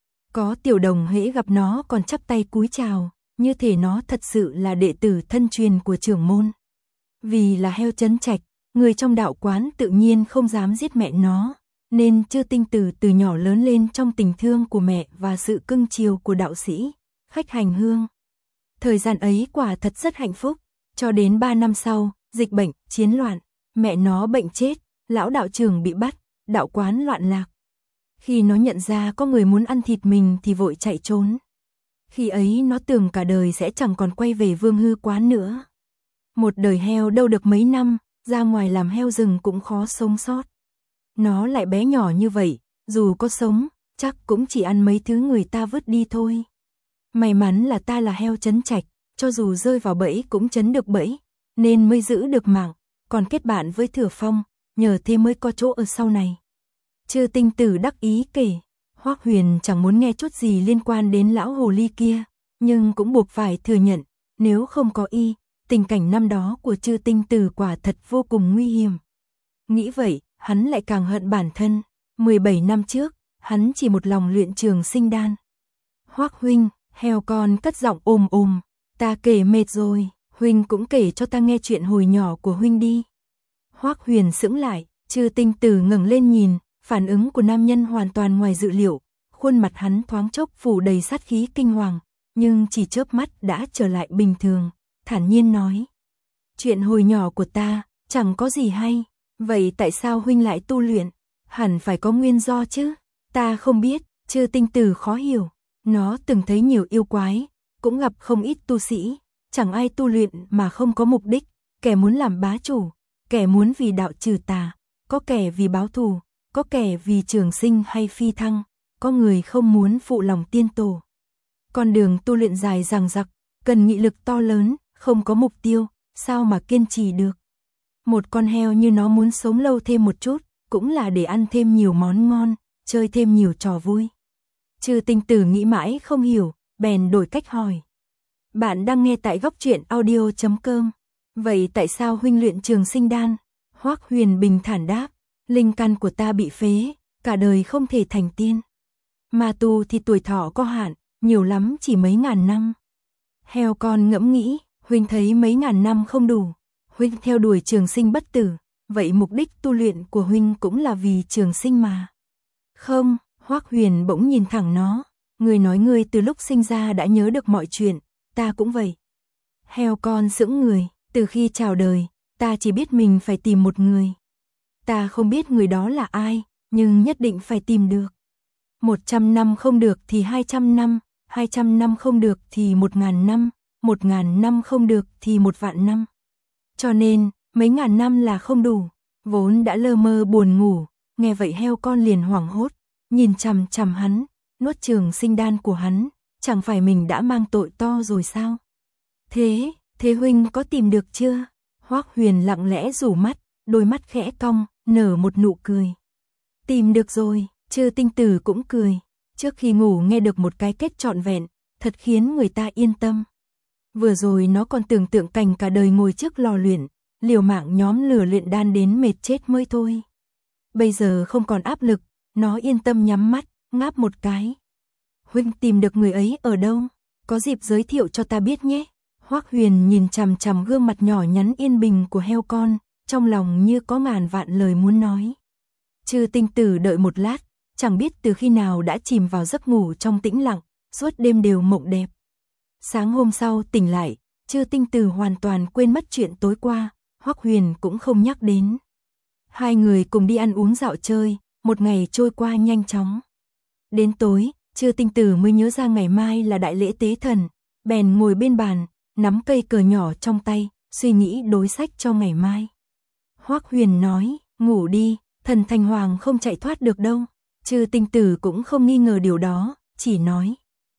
Có tiểu đồng hễ gặp nó còn chắp tay cúi chào, như thể nó thật sự là đệ tử thân truyền của trưởng môn. Vì là heo Trấn Trạch, người trong đạo quán tự nhiên không dám giết mẹ nó, nên Chư Tinh Tử từ nhỏ lớn lên trong tình thương của mẹ và sự cưng chiều của đạo sĩ, khách hành hương. Thời gian ấy quả thật rất hạnh phúc, cho đến ba năm sau, dịch bệnh, chiến loạn, mẹ nó bệnh chết, lão đạo trưởng bị bắt, đạo quán loạn lạc. Khi nó nhận ra có người muốn ăn thịt mình thì vội chạy trốn. Khi ấy nó tưởng cả đời sẽ chẳng còn quay về Vương Hư quán nữa. Một đời heo đâu được mấy năm, ra ngoài làm heo rừng cũng khó sống sót. Nó lại bé nhỏ như vậy, dù có sống, chắc cũng chỉ ăn mấy thứ người ta vứt đi thôi. May mắn là ta là heo Trấn Trạch, cho dù rơi vào bẫy cũng trấn được bẫy, nên mới giữ được mạng, còn kết bạn với Thừa Phong, nhờ thế mới có chỗ ở sau này. Chư Tinh Tử đắc ý kể, Hoắc Huyền chẳng muốn nghe chút gì liên quan đến lão hồ ly kia, nhưng cũng buộc phải thừa nhận, nếu không có y, tình cảnh năm đó của Chư Tinh Tử quả thật vô cùng nguy hiểm. Nghĩ vậy, hắn lại càng hận bản thân, mười bảy năm trước, hắn chỉ một lòng luyện trường sinh đan. Hoắc huynh, heo con cất giọng ồm ồm, ta kể mệt rồi, huynh cũng kể cho ta nghe chuyện hồi nhỏ của huynh đi. Hoắc Huyền sững lại, Chư Tinh Tử ngẩng lên nhìn, phản ứng của nam nhân hoàn toàn ngoài dự liệu, khuôn mặt hắn thoáng chốc phủ đầy sát khí kinh hoàng, nhưng chỉ chớp mắt đã trở lại bình thường, thản nhiên nói: "Chuyện hồi nhỏ của ta, chẳng có gì hay, vậy tại sao huynh lại tu luyện? Hẳn phải có nguyên do chứ?" "Ta không biết." Chư Tinh Tử khó hiểu, nó từng thấy nhiều yêu quái, cũng gặp không ít tu sĩ, chẳng ai tu luyện mà không có mục đích, kẻ muốn làm bá chủ, kẻ muốn vì đạo trừ tà, có kẻ vì báo thù, có kẻ vì trường sinh hay phi thăng, có người không muốn phụ lòng tiên tổ. Con đường tu luyện dài dằng dặc, cần nghị lực to lớn, không có mục tiêu, sao mà kiên trì được. Một con heo như nó muốn sống lâu thêm một chút, cũng là để ăn thêm nhiều món ngon, chơi thêm nhiều trò vui. Chư Tinh Tử nghĩ mãi không hiểu, bèn đổi cách hỏi. Bạn đang nghe tại góc truyện audio chấm com. Vậy tại sao huynh luyện trường sinh đan? Hoắc Huyền bình thản đáp, linh căn của ta bị phế, cả đời không thể thành tiên. Mà tu thì tuổi thọ có hạn, nhiều lắm chỉ mấy ngàn năm. Heo con ngẫm nghĩ, huynh thấy mấy ngàn năm không đủ. Huynh theo đuổi trường sinh bất tử, vậy mục đích tu luyện của huynh cũng là vì trường sinh mà. Không, Hoắc Huyền bỗng nhìn thẳng nó, người nói ngươi từ lúc sinh ra đã nhớ được mọi chuyện, ta cũng vậy. Heo con sững người, từ khi chào đời, ta chỉ biết mình phải tìm một người. Ta không biết người đó là ai, nhưng nhất định phải tìm được. Một trăm năm không được thì hai trăm năm, hai trăm năm không được thì một ngàn năm, một ngàn năm không được thì một vạn năm. Cho nên, mấy ngàn năm là không đủ, vốn đã lơ mơ buồn ngủ, nghe vậy heo con liền hoảng hốt, nhìn chằm chằm hắn, nuốt trường sinh đan của hắn, chẳng phải mình đã mang tội to rồi sao? Thế, thế huynh có tìm được chưa? Hoắc Huyền lặng lẽ rủ mắt, đôi mắt khẽ cong, nở một nụ cười. Tìm được rồi, Chư Tinh Tử cũng cười, trước khi ngủ nghe được một cái kết trọn vẹn, thật khiến người ta yên tâm. Vừa rồi nó còn tưởng tượng cảnh cả đời ngồi trước lò luyện, liều mạng nhóm lửa luyện đan đến mệt chết mới thôi. Bây giờ không còn áp lực, nó yên tâm nhắm mắt, ngáp một cái. Huynh tìm được người ấy ở đâu? Có dịp giới thiệu cho ta biết nhé. Hoắc Huyền nhìn chằm chằm gương mặt nhỏ nhắn yên bình của heo con, trong lòng như có ngàn vạn lời muốn nói. Chư Tinh Tử đợi một lát, chẳng biết từ khi nào đã chìm vào giấc ngủ trong tĩnh lặng, suốt đêm đều mộng đẹp. Sáng hôm sau tỉnh lại, Chư Tinh Tử hoàn toàn quên mất chuyện tối qua, Hoắc Huyền cũng không nhắc đến. Hai người cùng đi ăn uống dạo chơi, một ngày trôi qua nhanh chóng. Đến tối, Chư Tinh Tử mới nhớ ra ngày mai là đại lễ tế thần, bèn ngồi bên bàn, nắm cây cờ nhỏ trong tay, suy nghĩ đối sách cho ngày mai. Hoắc Huyền nói, ngủ đi, thần Thành Hoàng không chạy thoát được đâu. Chư Tinh Tử cũng không nghi ngờ điều đó, chỉ nói.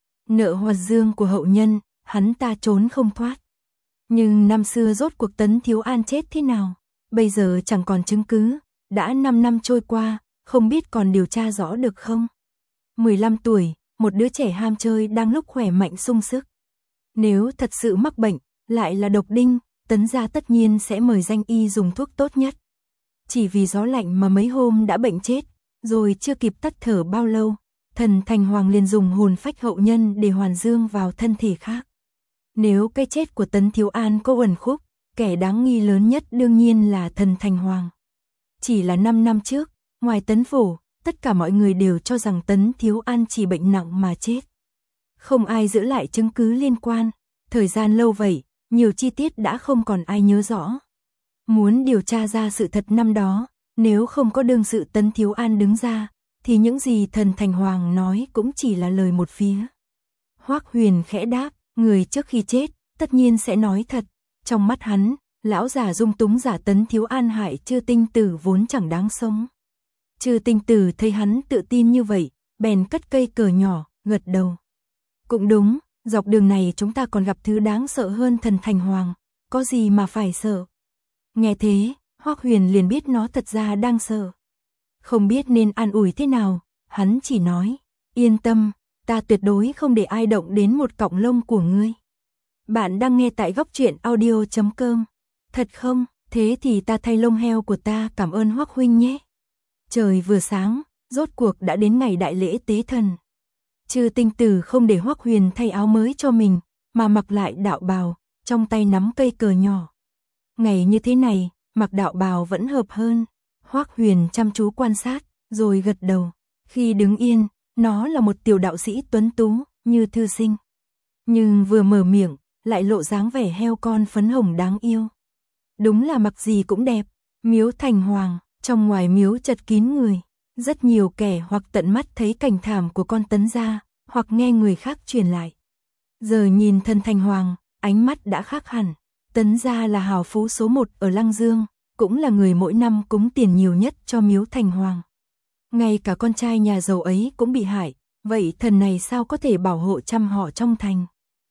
Nợ Hoạt Dương của hậu nhân, hắn ta trốn không thoát. Nhưng năm xưa rốt cuộc Tấn Thiếu An chết thế nào? Bây giờ chẳng còn chứng cứ, đã năm năm trôi qua, không biết còn điều tra rõ được không? mười lăm tuổi, một đứa trẻ ham chơi đang lúc khỏe mạnh sung sức. Nếu thật sự mắc bệnh, lại là độc đinh, Tấn gia tất nhiên sẽ mời danh y dùng thuốc tốt nhất. Chỉ vì gió lạnh mà mấy hôm đã bệnh chết, rồi chưa kịp tắt thở bao lâu, thần Thành Hoàng liền dùng hồn phách hậu nhân để hoàn dương vào thân thể khác. Nếu cái chết của Tấn Thiếu An có uẩn khúc, kẻ đáng nghi lớn nhất đương nhiên là thần Thành Hoàng. Chỉ là năm năm trước, ngoài Tấn phủ, tất cả mọi người đều cho rằng Tấn Thiếu An chỉ bệnh nặng mà chết. Không ai giữ lại chứng cứ liên quan, thời gian lâu vậy, nhiều chi tiết đã không còn ai nhớ rõ. Muốn điều tra ra sự thật năm đó, nếu không có đương sự Tấn Thiếu An đứng ra, thì những gì thần Thành Hoàng nói cũng chỉ là lời một phía. Hoắc Huyền khẽ đáp, người trước khi chết, tất nhiên sẽ nói thật. Trong mắt hắn, lão già dung túng giả Tấn Thiếu An hại Chư Tinh Tử vốn chẳng đáng sống. Chư Tinh Tử thấy hắn tự tin như vậy, bèn cất cây cờ nhỏ, gật đầu. Cũng đúng, dọc đường này chúng ta còn gặp thứ đáng sợ hơn thần Thành Hoàng, có gì mà phải sợ. Nghe thế, Hoắc Huyền liền biết nó thật ra đang sợ. Không biết nên an ủi thế nào, hắn chỉ nói, yên tâm, ta tuyệt đối không để ai động đến một cọng lông của ngươi. Bạn đang nghe tại góc truyện audio chấm com. Thật không, thế thì ta thay lông heo của ta cảm ơn Hoắc huynh nhé. Trời vừa sáng, rốt cuộc đã đến ngày đại lễ tế thần. Chư Tinh Tử không để Hoắc Huyền thay áo mới cho mình, mà mặc lại đạo bào, trong tay nắm cây cờ nhỏ. Ngày như thế này, mặc đạo bào vẫn hợp hơn. Hoắc Huyền chăm chú quan sát, rồi gật đầu. Khi đứng yên, nó là một tiểu đạo sĩ tuấn tú, như thư sinh. Nhưng vừa mở miệng, lại lộ dáng vẻ heo con phấn hồng đáng yêu. Đúng là mặc gì cũng đẹp. Miếu Thành Hoàng, trong ngoài miếu chật kín người. Rất nhiều kẻ hoặc tận mắt thấy cảnh thảm của con Tấn gia, hoặc nghe người khác truyền lại. Giờ nhìn thần Thành Hoàng, ánh mắt đã khác hẳn. Tấn gia là hào phú số một ở Lăng Dương, cũng là người mỗi năm cúng tiền nhiều nhất cho miếu Thành Hoàng. Ngay cả con trai nhà giàu ấy cũng bị hại, vậy thần này sao có thể bảo hộ trăm họ trong thành?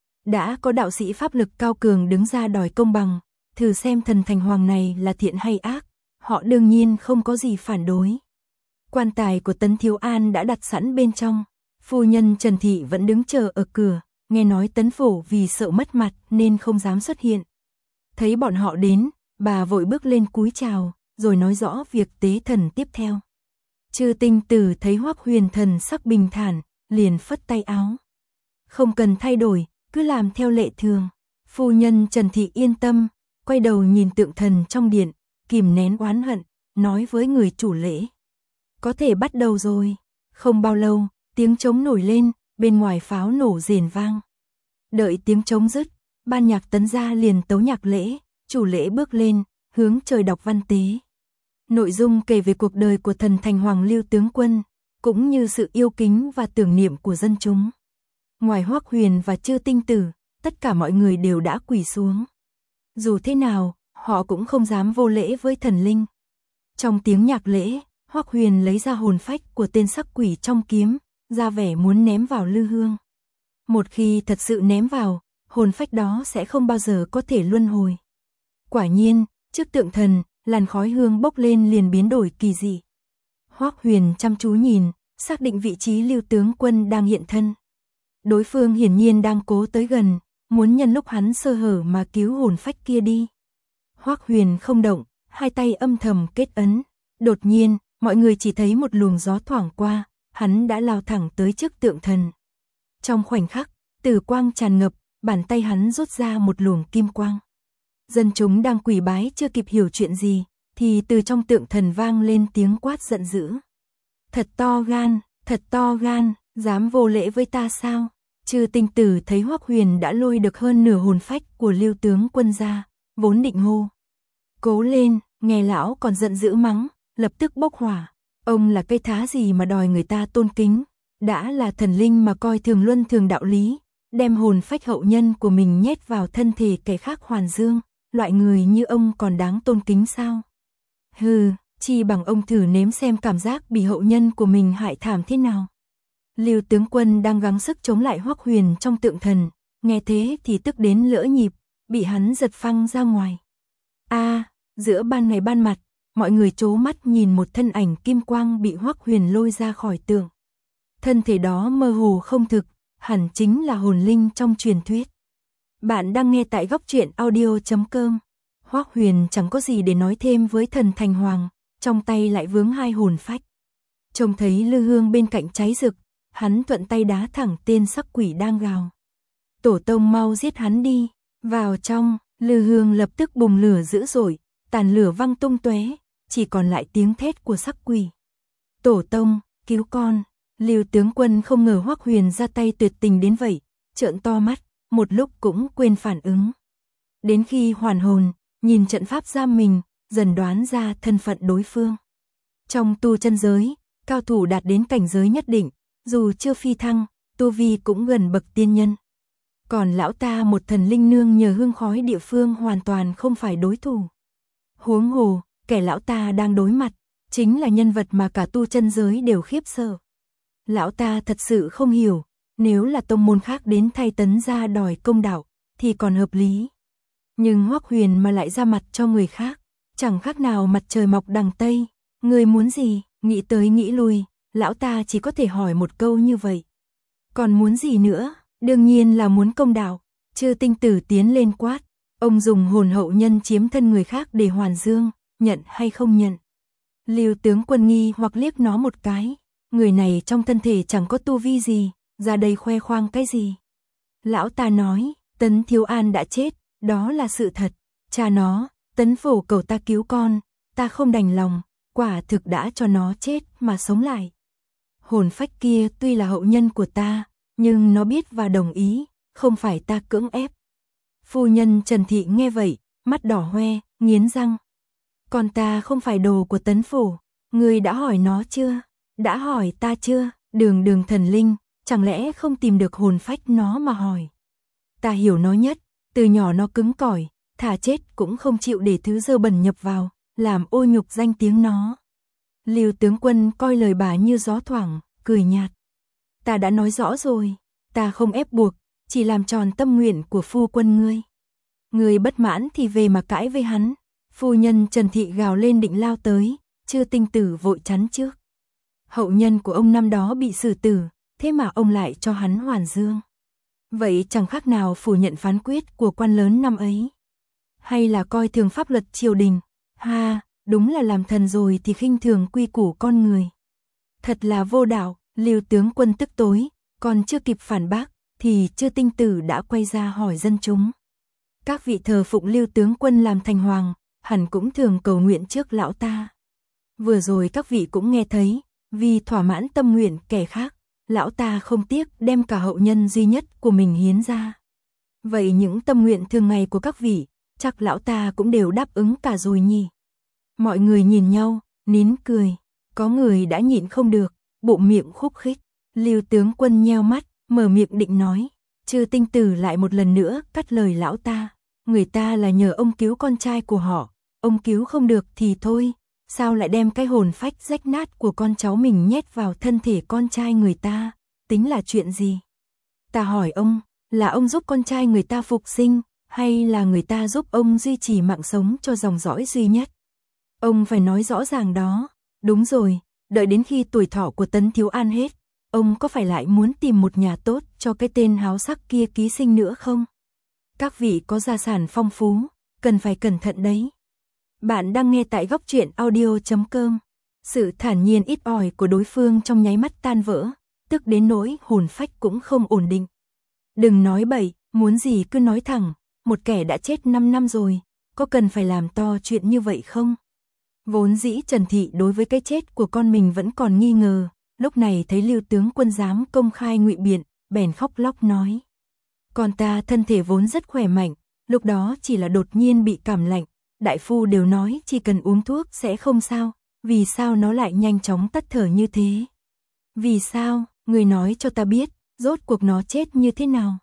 Đã có đạo sĩ pháp lực cao cường đứng ra đòi công bằng, thử xem thần Thành Hoàng này là thiện hay ác, họ đương nhiên không có gì phản đối. Quan tài của Tấn Thiếu An đã đặt sẵn bên trong, phu nhân Trần Thị vẫn đứng chờ ở cửa, nghe nói Tấn phủ vì sợ mất mặt nên không dám xuất hiện. Thấy bọn họ đến, bà vội bước lên cúi chào, rồi nói rõ việc tế thần tiếp theo. Chư Tinh Tử thấy Hoắc Huyền thần sắc bình thản, liền phất tay áo. Không cần thay đổi, cứ làm theo lệ thường. Phu nhân Trần Thị yên tâm, quay đầu nhìn tượng thần trong điện, kìm nén oán hận, nói với người chủ lễ. Có thể bắt đầu rồi. Không bao lâu, tiếng trống nổi lên, bên ngoài pháo nổ rền vang. Đợi tiếng trống dứt, ban nhạc Tấn gia liền tấu nhạc lễ, chủ lễ bước lên, hướng trời đọc văn tế. Nội dung kể về cuộc đời của thần Thành Hoàng Lưu tướng quân, cũng như sự yêu kính và tưởng niệm của dân chúng. Ngoài Hoắc Huyền và Chư Tinh Tử, tất cả mọi người đều đã quỳ xuống. Dù thế nào, họ cũng không dám vô lễ với thần linh. Trong tiếng nhạc lễ, Hoắc Huyền lấy ra hồn phách của tên sắc quỷ trong kiếm, ra vẻ muốn ném vào lư hương. Một khi thật sự ném vào, hồn phách đó sẽ không bao giờ có thể luân hồi. Quả nhiên, trước tượng thần, làn khói hương bốc lên liền biến đổi kỳ dị. Hoắc Huyền chăm chú nhìn, xác định vị trí Lưu tướng quân đang hiện thân. Đối phương hiển nhiên đang cố tới gần, muốn nhân lúc hắn sơ hở mà cứu hồn phách kia đi. Hoắc Huyền không động, hai tay âm thầm kết ấn. Đột nhiên, mọi người chỉ thấy một luồng gió thoảng qua, hắn đã lao thẳng tới trước tượng thần. Trong khoảnh khắc, tử quang tràn ngập, bàn tay hắn rút ra một luồng kim quang. Dân chúng đang quỳ bái chưa kịp hiểu chuyện gì, thì từ trong tượng thần vang lên tiếng quát giận dữ. Thật to gan, thật to gan, dám vô lễ với ta sao? Chư Tinh Tử thấy Hoắc Huyền đã lôi được hơn nửa hồn phách của Lưu tướng quân ra, vốn định hô cố lên, nghe lão còn giận dữ mắng, lập tức bốc hỏa. Ông là cây thá gì mà đòi người ta tôn kính, đã là thần linh mà coi thường luân thường đạo lý, đem hồn phách hậu nhân của mình nhét vào thân thể kẻ khác hoàn dương, loại người như ông còn đáng tôn kính sao? Hừ, chi bằng ông thử nếm xem cảm giác bị hậu nhân của mình hại thảm thế nào. Lưu tướng quân đang gắng sức chống lại Hoắc Huyền trong tượng thần, nghe thế thì tức đến lỡ nhịp, bị hắn giật phăng ra ngoài. A, à, giữa ban ngày ban mặt, mọi người trố mắt nhìn một thân ảnh kim quang bị Hoắc Huyền lôi ra khỏi tượng. Thân thể đó mơ hồ không thực, hẳn chính là hồn linh trong truyền thuyết. Bạn đang nghe tại góc truyện audio chấm com. Hoắc Huyền chẳng có gì để nói thêm với thần Thành Hoàng, trong tay lại vướng hai hồn phách. Trông thấy lư hương bên cạnh cháy rực, hắn thuận tay đá thẳng tên sắc quỷ đang gào. Tổ tông mau giết hắn đi, vào trong, lư hương lập tức bùng lửa dữ dội, tàn lửa văng tung tóe, chỉ còn lại tiếng thét của sắc quỷ. Tổ tông, cứu con. Lưu tướng quân không ngờ Hoắc Huyền ra tay tuyệt tình đến vậy, trợn to mắt, một lúc cũng quên phản ứng. Đến khi hoàn hồn, nhìn trận pháp giam mình, dần đoán ra thân phận đối phương. Trong tu chân giới, cao thủ đạt đến cảnh giới nhất định, dù chưa phi thăng, tu vi cũng gần bậc tiên nhân. Còn lão ta một thần linh nương nhờ hương khói địa phương hoàn toàn không phải đối thủ. Huống hồ, kẻ lão ta đang đối mặt, chính là nhân vật mà cả tu chân giới đều khiếp sợ. Lão ta thật sự không hiểu, nếu là tông môn khác đến thay tấn ra đòi công đạo, thì còn hợp lý. Nhưng Hoắc Huyền mà lại ra mặt cho người khác, chẳng khác nào mặt trời mọc đằng Tây. Người muốn gì, nghĩ tới nghĩ lui, lão ta chỉ có thể hỏi một câu như vậy. Còn muốn gì nữa, đương nhiên là muốn công đạo. Chư Tinh Tử tiến lên quát, ông dùng hồn hậu nhân chiếm thân người khác để hoàn dương, nhận hay không nhận? Lưu tướng quân nghi hoặc liếc nó một cái, người này trong thân thể chẳng có tu vi gì, ra đây khoe khoang cái gì? Lão ta nói, Tấn Thiếu An đã chết, đó là sự thật. Cha nó, Tấn Phổ cầu ta cứu con, ta không đành lòng, quả thực đã cho nó chết mà sống lại. Hồn phách kia tuy là hậu nhân của ta, nhưng nó biết và đồng ý, không phải ta cưỡng ép. Phu nhân Trần Thị nghe vậy, mắt đỏ hoe, nghiến răng. Còn ta không phải đồ của Tấn Phổ, ngươi đã hỏi nó chưa? Đã hỏi ta chưa? Đường đường thần linh, chẳng lẽ không tìm được hồn phách nó mà hỏi? Ta hiểu nó nhất, từ nhỏ nó cứng cỏi, thà chết cũng không chịu để thứ dơ bẩn nhập vào, làm ô nhục danh tiếng nó. Lưu tướng quân coi lời bà như gió thoảng, cười nhạt. Ta đã nói rõ rồi, ta không ép buộc, chỉ làm tròn tâm nguyện của phu quân ngươi. Ngươi bất mãn thì về mà cãi với hắn. Phu nhân Trần Thị gào lên định lao tới, Chư Tinh Tử vội chắn trước. Hậu nhân của ông năm đó bị xử tử, thế mà ông lại cho hắn hoàn dương. Vậy chẳng khác nào phủ nhận phán quyết của quan lớn năm ấy. Hay là coi thường pháp luật triều đình? Ha, đúng là làm thần rồi thì khinh thường quy củ con người. Thật là vô đạo. Lưu tướng quân tức tối, còn chưa kịp phản bác, thì Chư Tinh Tử đã quay ra hỏi dân chúng. Các vị thờ phụng Lưu tướng quân làm thành hoàng, hẳn cũng thường cầu nguyện trước lão ta. Vừa rồi các vị cũng nghe thấy, vì thỏa mãn tâm nguyện kẻ khác, lão ta không tiếc đem cả hậu nhân duy nhất của mình hiến ra. Vậy những tâm nguyện thường ngày của các vị, chắc lão ta cũng đều đáp ứng cả rồi nhỉ? Mọi người nhìn nhau, nín cười, có người đã nhịn không được, bụng miệng khúc khích. Lưu tướng quân nheo mắt, mở miệng định nói, Chư Tinh Tử lại một lần nữa cắt lời lão ta. Người ta là nhờ ông cứu con trai của họ, ông cứu không được thì thôi, sao lại đem cái hồn phách rách nát của con cháu mình nhét vào thân thể con trai người ta, tính là chuyện gì? Ta hỏi ông, là ông giúp con trai người ta phục sinh, hay là người ta giúp ông duy trì mạng sống cho dòng dõi duy nhất? Ông phải nói rõ ràng đó. Đúng rồi, đợi đến khi tuổi thọ của Tấn Thiếu An hết, ông có phải lại muốn tìm một nhà tốt cho cái tên háo sắc kia ký sinh nữa không? Các vị có gia sản phong phú, cần phải cẩn thận đấy. Bạn đang nghe tại góc truyện audio chấm com. Sự thản nhiên ít ỏi của đối phương trong nháy mắt tan vỡ, tức đến nỗi hồn phách cũng không ổn định. Đừng nói bậy, muốn gì cứ nói thẳng, một kẻ đã chết năm năm rồi, có cần phải làm to chuyện như vậy không? Vốn dĩ Trần Thị đối với cái chết của con mình vẫn còn nghi ngờ, lúc này thấy Lưu tướng quân dám công khai ngụy biện, bèn khóc lóc nói. Con ta thân thể vốn rất khỏe mạnh, lúc đó chỉ là đột nhiên bị cảm lạnh, đại phu đều nói chỉ cần uống thuốc sẽ không sao, vì sao nó lại nhanh chóng tắt thở như thế? Vì sao, người nói cho ta biết, rốt cuộc nó chết như thế nào?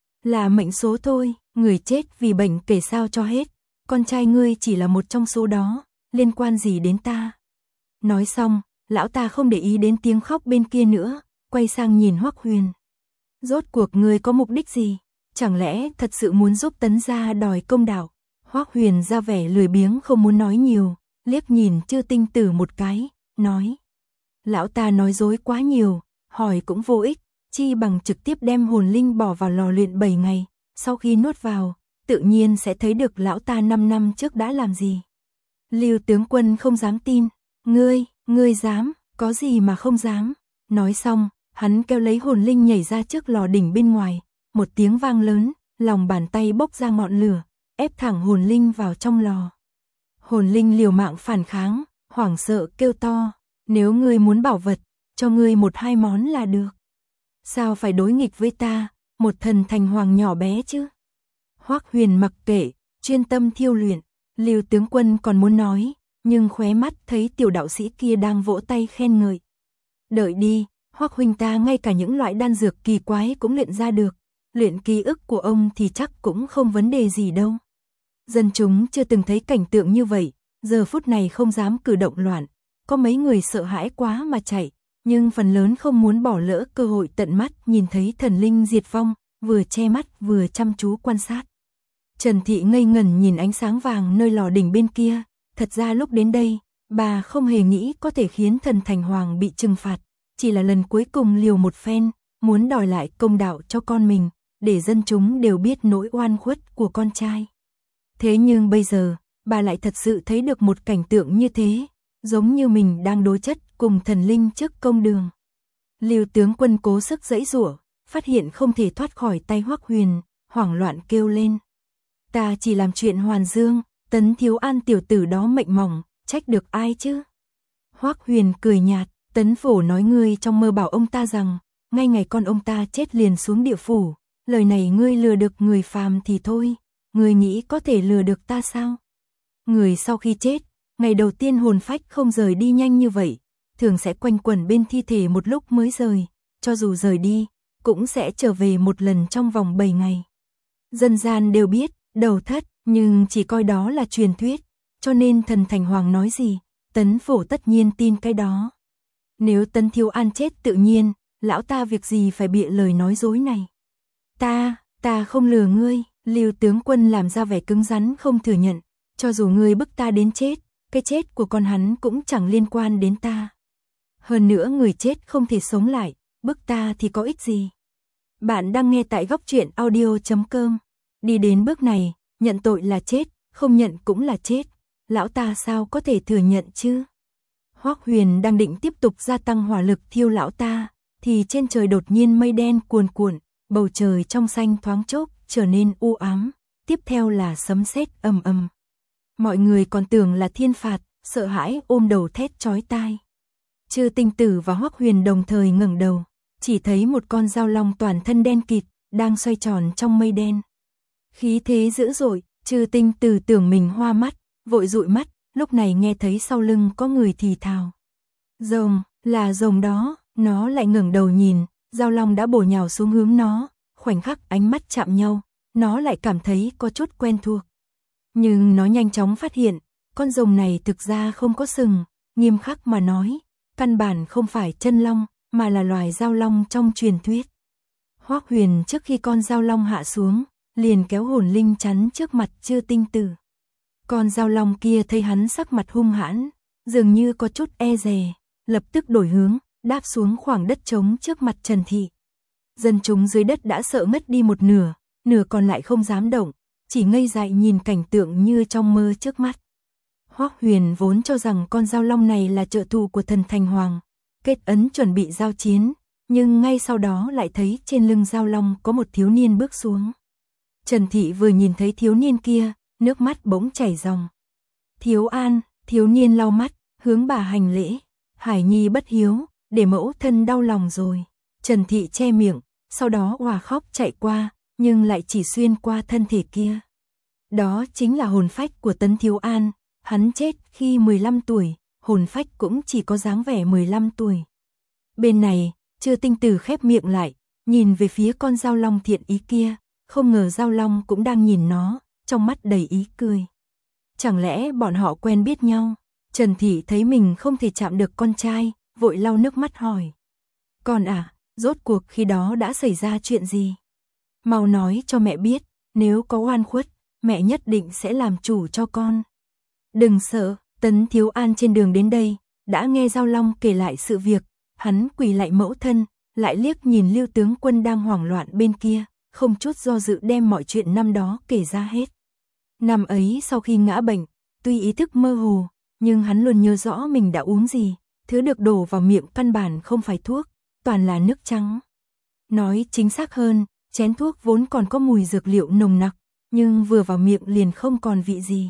Là mệnh số thôi, người chết vì bệnh kể sao cho hết, con trai ngươi chỉ là một trong số đó, liên quan gì đến ta? Nói xong, lão ta không để ý đến tiếng khóc bên kia nữa, quay sang nhìn Hoắc Huyền. Rốt cuộc ngươi có mục đích gì? Chẳng lẽ thật sự muốn giúp Tấn gia đòi công đạo? Hoắc Huyền ra vẻ lười biếng không muốn nói nhiều, liếc nhìn Chư Tinh Tử một cái, nói. Lão ta nói dối quá nhiều, hỏi cũng vô ích, chi bằng trực tiếp đem hồn linh bỏ vào lò luyện bảy ngày, sau khi nuốt vào, tự nhiên sẽ thấy được lão ta năm năm trước đã làm gì. Lưu tướng quân không dám tin, ngươi, ngươi dám, có gì mà không dám. Nói xong, hắn kéo lấy hồn linh nhảy ra trước lò đỉnh bên ngoài, một tiếng vang lớn, lòng bàn tay bốc ra ngọn lửa, ép thẳng hồn linh vào trong lò. Hồn linh liều mạng phản kháng, hoảng sợ kêu to, nếu ngươi muốn bảo vật, cho ngươi một hai món là được. Sao phải đối nghịch với ta, một thần thành hoàng nhỏ bé chứ? Hoắc Huyền mặc kệ, chuyên tâm thiêu luyện. Lưu tướng quân còn muốn nói, nhưng khóe mắt thấy tiểu đạo sĩ kia đang vỗ tay khen ngợi. Đợi đi, Hoắc huynh ta ngay cả những loại đan dược kỳ quái cũng luyện ra được, luyện ký ức của ông thì chắc cũng không vấn đề gì đâu. Dân chúng chưa từng thấy cảnh tượng như vậy, giờ phút này không dám cử động loạn, có mấy người sợ hãi quá mà chạy, nhưng phần lớn không muốn bỏ lỡ cơ hội tận mắt nhìn thấy thần linh diệt vong, vừa che mắt vừa chăm chú quan sát. Trần Thị ngây ngẩn nhìn ánh sáng vàng nơi lò đỉnh bên kia, thật ra lúc đến đây, bà không hề nghĩ có thể khiến thần thành hoàng bị trừng phạt, chỉ là lần cuối cùng liều một phen, muốn đòi lại công đạo cho con mình, để dân chúng đều biết nỗi oan khuất của con trai. Thế nhưng bây giờ, bà lại thật sự thấy được một cảnh tượng như thế, giống như mình đang đối chất cùng thần linh trước công đường. Lưu tướng quân cố sức giãy giụa, phát hiện không thể thoát khỏi tay Hoắc Huyền, hoảng loạn kêu lên. Ta chỉ làm chuyện hoàn dương, Tấn Thiếu An tiểu tử đó mệnh mỏng, trách được ai chứ? Hoắc Huyền cười nhạt, Tấn Phổ nói ngươi trong mơ bảo ông ta rằng, ngay ngày con ông ta chết liền xuống địa phủ, lời này ngươi lừa được người phàm thì thôi, ngươi nghĩ có thể lừa được ta sao? Người sau khi chết, ngày đầu tiên hồn phách không rời đi nhanh như vậy, thường sẽ quanh quẩn bên thi thể một lúc mới rời, cho dù rời đi, cũng sẽ trở về một lần trong vòng bảy ngày. Dân gian đều biết, đầu thất, nhưng chỉ coi đó là truyền thuyết, cho nên thần thành hoàng nói gì, Tấn Phổ tất nhiên tin cái đó. Nếu Tấn Thiếu An chết tự nhiên, lão ta việc gì phải bịa lời nói dối này. Ta, ta không lừa ngươi, Lưu tướng quân làm ra vẻ cứng rắn không thừa nhận, cho dù ngươi bức ta đến chết, cái chết của con hắn cũng chẳng liên quan đến ta. Hơn nữa người chết không thể sống lại, bức ta thì có ích gì. Bạn đang nghe tại góc truyện audio chấm com. Đi đến bước này, nhận tội là chết, không nhận cũng là chết. Lão ta sao có thể thừa nhận chứ? Hoắc Huyền đang định tiếp tục gia tăng hỏa lực thiêu lão ta, thì trên trời đột nhiên mây đen cuồn cuộn, bầu trời trong xanh thoáng chốc trở nên u ám, tiếp theo là sấm sét ầm ầm. Mọi người còn tưởng là thiên phạt, sợ hãi ôm đầu thét chói tai. Chư Tinh Tử và Hoắc Huyền đồng thời ngẩng đầu, chỉ thấy một con dao long toàn thân đen kịt, đang xoay tròn trong mây đen. Khí thế dữ dội, Chư Tinh Tử tưởng mình hoa mắt, vội dụi mắt, lúc này nghe thấy sau lưng có người thì thào. Rồng, là rồng đó, nó lại ngẩng đầu nhìn, dao long đã bổ nhào xuống hướng nó, khoảnh khắc ánh mắt chạm nhau, nó lại cảm thấy có chút quen thuộc. Nhưng nó nhanh chóng phát hiện, con rồng này thực ra không có sừng, nghiêm khắc mà nói, căn bản không phải chân long, mà là loài dao long trong truyền thuyết. Hoắc Huyền trước khi con dao long hạ xuống, liền kéo hồn linh chắn trước mặt Chư Tinh Tử. Con dao long kia thấy hắn sắc mặt hung hãn, dường như có chút e dè, lập tức đổi hướng, đáp xuống khoảng đất trống trước mặt Trần Thị. Dân chúng dưới đất đã sợ ngất đi một nửa, nửa còn lại không dám động, chỉ ngây dại nhìn cảnh tượng như trong mơ trước mắt. Hoắc Huyền vốn cho rằng con dao long này là trợ thủ của thần thành hoàng, kết ấn chuẩn bị giao chiến, nhưng ngay sau đó lại thấy trên lưng dao long có một thiếu niên bước xuống. Trần Thị vừa nhìn thấy thiếu niên kia, nước mắt bỗng chảy ròng. Thiếu An, thiếu niên lau mắt, hướng bà hành lễ. Hải Nhi bất hiếu, để mẫu thân đau lòng rồi. Trần Thị che miệng, sau đó òa khóc chạy qua, nhưng lại chỉ xuyên qua thân thể kia. Đó chính là hồn phách của Tấn Thiếu An, hắn chết khi mười lăm tuổi, hồn phách cũng chỉ có dáng vẻ mười lăm tuổi. Bên này, Chư Tinh Tử khép miệng lại, nhìn về phía con dao long thiện ý kia, không ngờ dao long cũng đang nhìn nó, trong mắt đầy ý cười. Chẳng lẽ bọn họ quen biết nhau? Trần Thị thấy mình không thể chạm được con trai, vội lau nước mắt hỏi. Con à, rốt cuộc khi đó đã xảy ra chuyện gì? Mau nói cho mẹ biết, nếu có oan khuất, mẹ nhất định sẽ làm chủ cho con. Đừng sợ, Tấn Thiếu An trên đường đến đây, đã nghe Giao Long kể lại sự việc, hắn quỳ lại mẫu thân, lại liếc nhìn Lưu tướng quân đang hoảng loạn bên kia, không chút do dự đem mọi chuyện năm đó kể ra hết. Năm ấy sau khi ngã bệnh, tuy ý thức mơ hồ, nhưng hắn luôn nhớ rõ mình đã uống gì, thứ được đổ vào miệng căn bản không phải thuốc, toàn là nước trắng. Nói chính xác hơn, chén thuốc vốn còn có mùi dược liệu nồng nặc, nhưng vừa vào miệng liền không còn vị gì.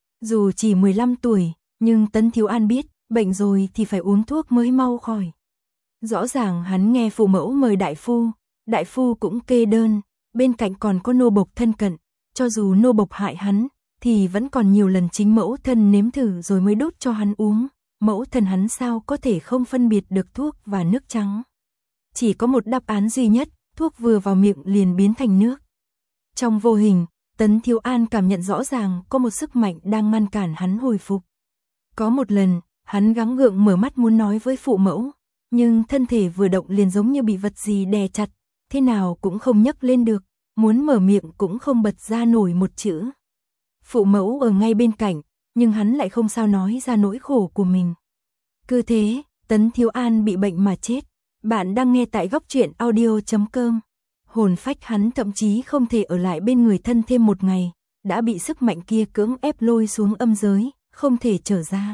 Dù chỉ mười lăm tuổi, nhưng Tấn Thiếu An biết, bệnh rồi thì phải uống thuốc mới mau khỏi. Rõ ràng hắn nghe phụ mẫu mời đại phu, đại phu cũng kê đơn, bên cạnh còn có nô bộc thân cận, cho dù nô bộc hại hắn, thì vẫn còn nhiều lần chính mẫu thân nếm thử rồi mới đút cho hắn uống, mẫu thân hắn sao có thể không phân biệt được thuốc và nước trắng. Chỉ có một đáp án duy nhất, thuốc vừa vào miệng liền biến thành nước. Trong vô hình, Tấn Thiếu An cảm nhận rõ ràng có một sức mạnh đang ngăn cản hắn hồi phục. Có một lần, hắn gắng gượng mở mắt muốn nói với phụ mẫu, nhưng thân thể vừa động liền giống như bị vật gì đè chặt, thế nào cũng không nhấc lên được, muốn mở miệng cũng không bật ra nổi một chữ. Phụ mẫu ở ngay bên cạnh, nhưng hắn lại không sao nói ra nỗi khổ của mình. Cứ thế, Tấn Thiếu An bị bệnh mà chết. Bạn đang nghe tại góc truyện audio chấm com. Hồn phách hắn thậm chí không thể ở lại bên người thân thêm một ngày, đã bị sức mạnh kia cưỡng ép lôi xuống âm giới, không thể trở ra.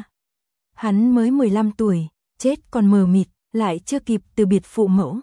Hắn mới mười lăm tuổi, chết còn mờ mịt, lại chưa kịp từ biệt phụ mẫu.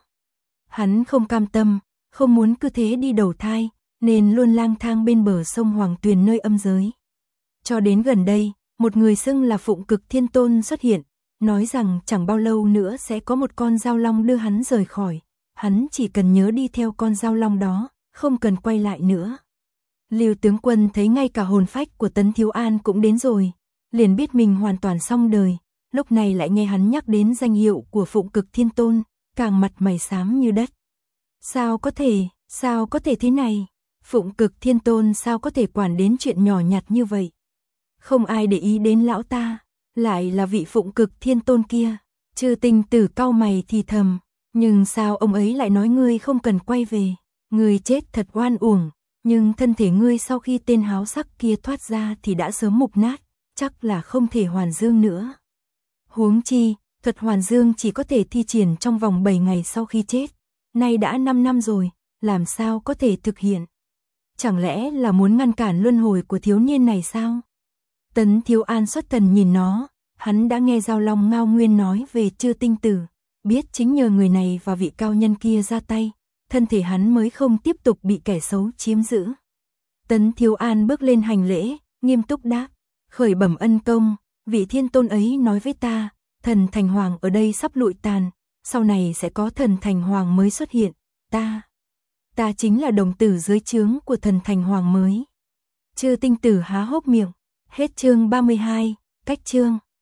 Hắn không cam tâm, không muốn cứ thế đi đầu thai, nên luôn lang thang bên bờ sông Hoàng Tuyền nơi âm giới. Cho đến gần đây, một người xưng là Phụng Cực Thiên Tôn xuất hiện, nói rằng chẳng bao lâu nữa sẽ có một con dao long đưa hắn rời khỏi, hắn chỉ cần nhớ đi theo con dao long đó, không cần quay lại nữa. Lưu tướng quân thấy ngay cả hồn phách của Tấn Thiếu An cũng đến rồi, liền biết mình hoàn toàn xong đời, lúc này lại nghe hắn nhắc đến danh hiệu của Phụng Cực Thiên Tôn, càng mặt mày xám như đất. Sao có thể, sao có thể thế này? Phụng Cực Thiên Tôn sao có thể quản đến chuyện nhỏ nhặt như vậy? Không ai để ý đến lão ta, lại là vị Phụng Cực Thiên Tôn kia. Chư Tinh Tử cau mày thì thầm, nhưng sao ông ấy lại nói ngươi không cần quay về? Ngươi chết thật oan uổng, nhưng thân thể ngươi sau khi tên háo sắc kia thoát ra thì đã sớm mục nát, chắc là không thể hoàn dương nữa. Huống chi, thuật hoàn dương chỉ có thể thi triển trong vòng bảy ngày sau khi chết, nay đã năm năm rồi, làm sao có thể thực hiện? Chẳng lẽ là muốn ngăn cản luân hồi của thiếu niên này sao? Tấn Thiếu An xuất thần nhìn nó, hắn đã nghe Giao Long Ngao Nguyên nói về Chư Tinh Tử, biết chính nhờ người này và vị cao nhân kia ra tay, thân thể hắn mới không tiếp tục bị kẻ xấu chiếm giữ. Tấn Thiếu An bước lên hành lễ, nghiêm túc đáp, khởi bẩm ân công, vị thiên tôn ấy nói với ta, thần Thành Hoàng ở đây sắp lụi tàn, sau này sẽ có thần Thành Hoàng mới xuất hiện, ta, ta chính là đồng tử dưới trướng của thần Thành Hoàng mới. Chư Tinh Tử há hốc miệng, hết chương ba mươi hai, cách chương.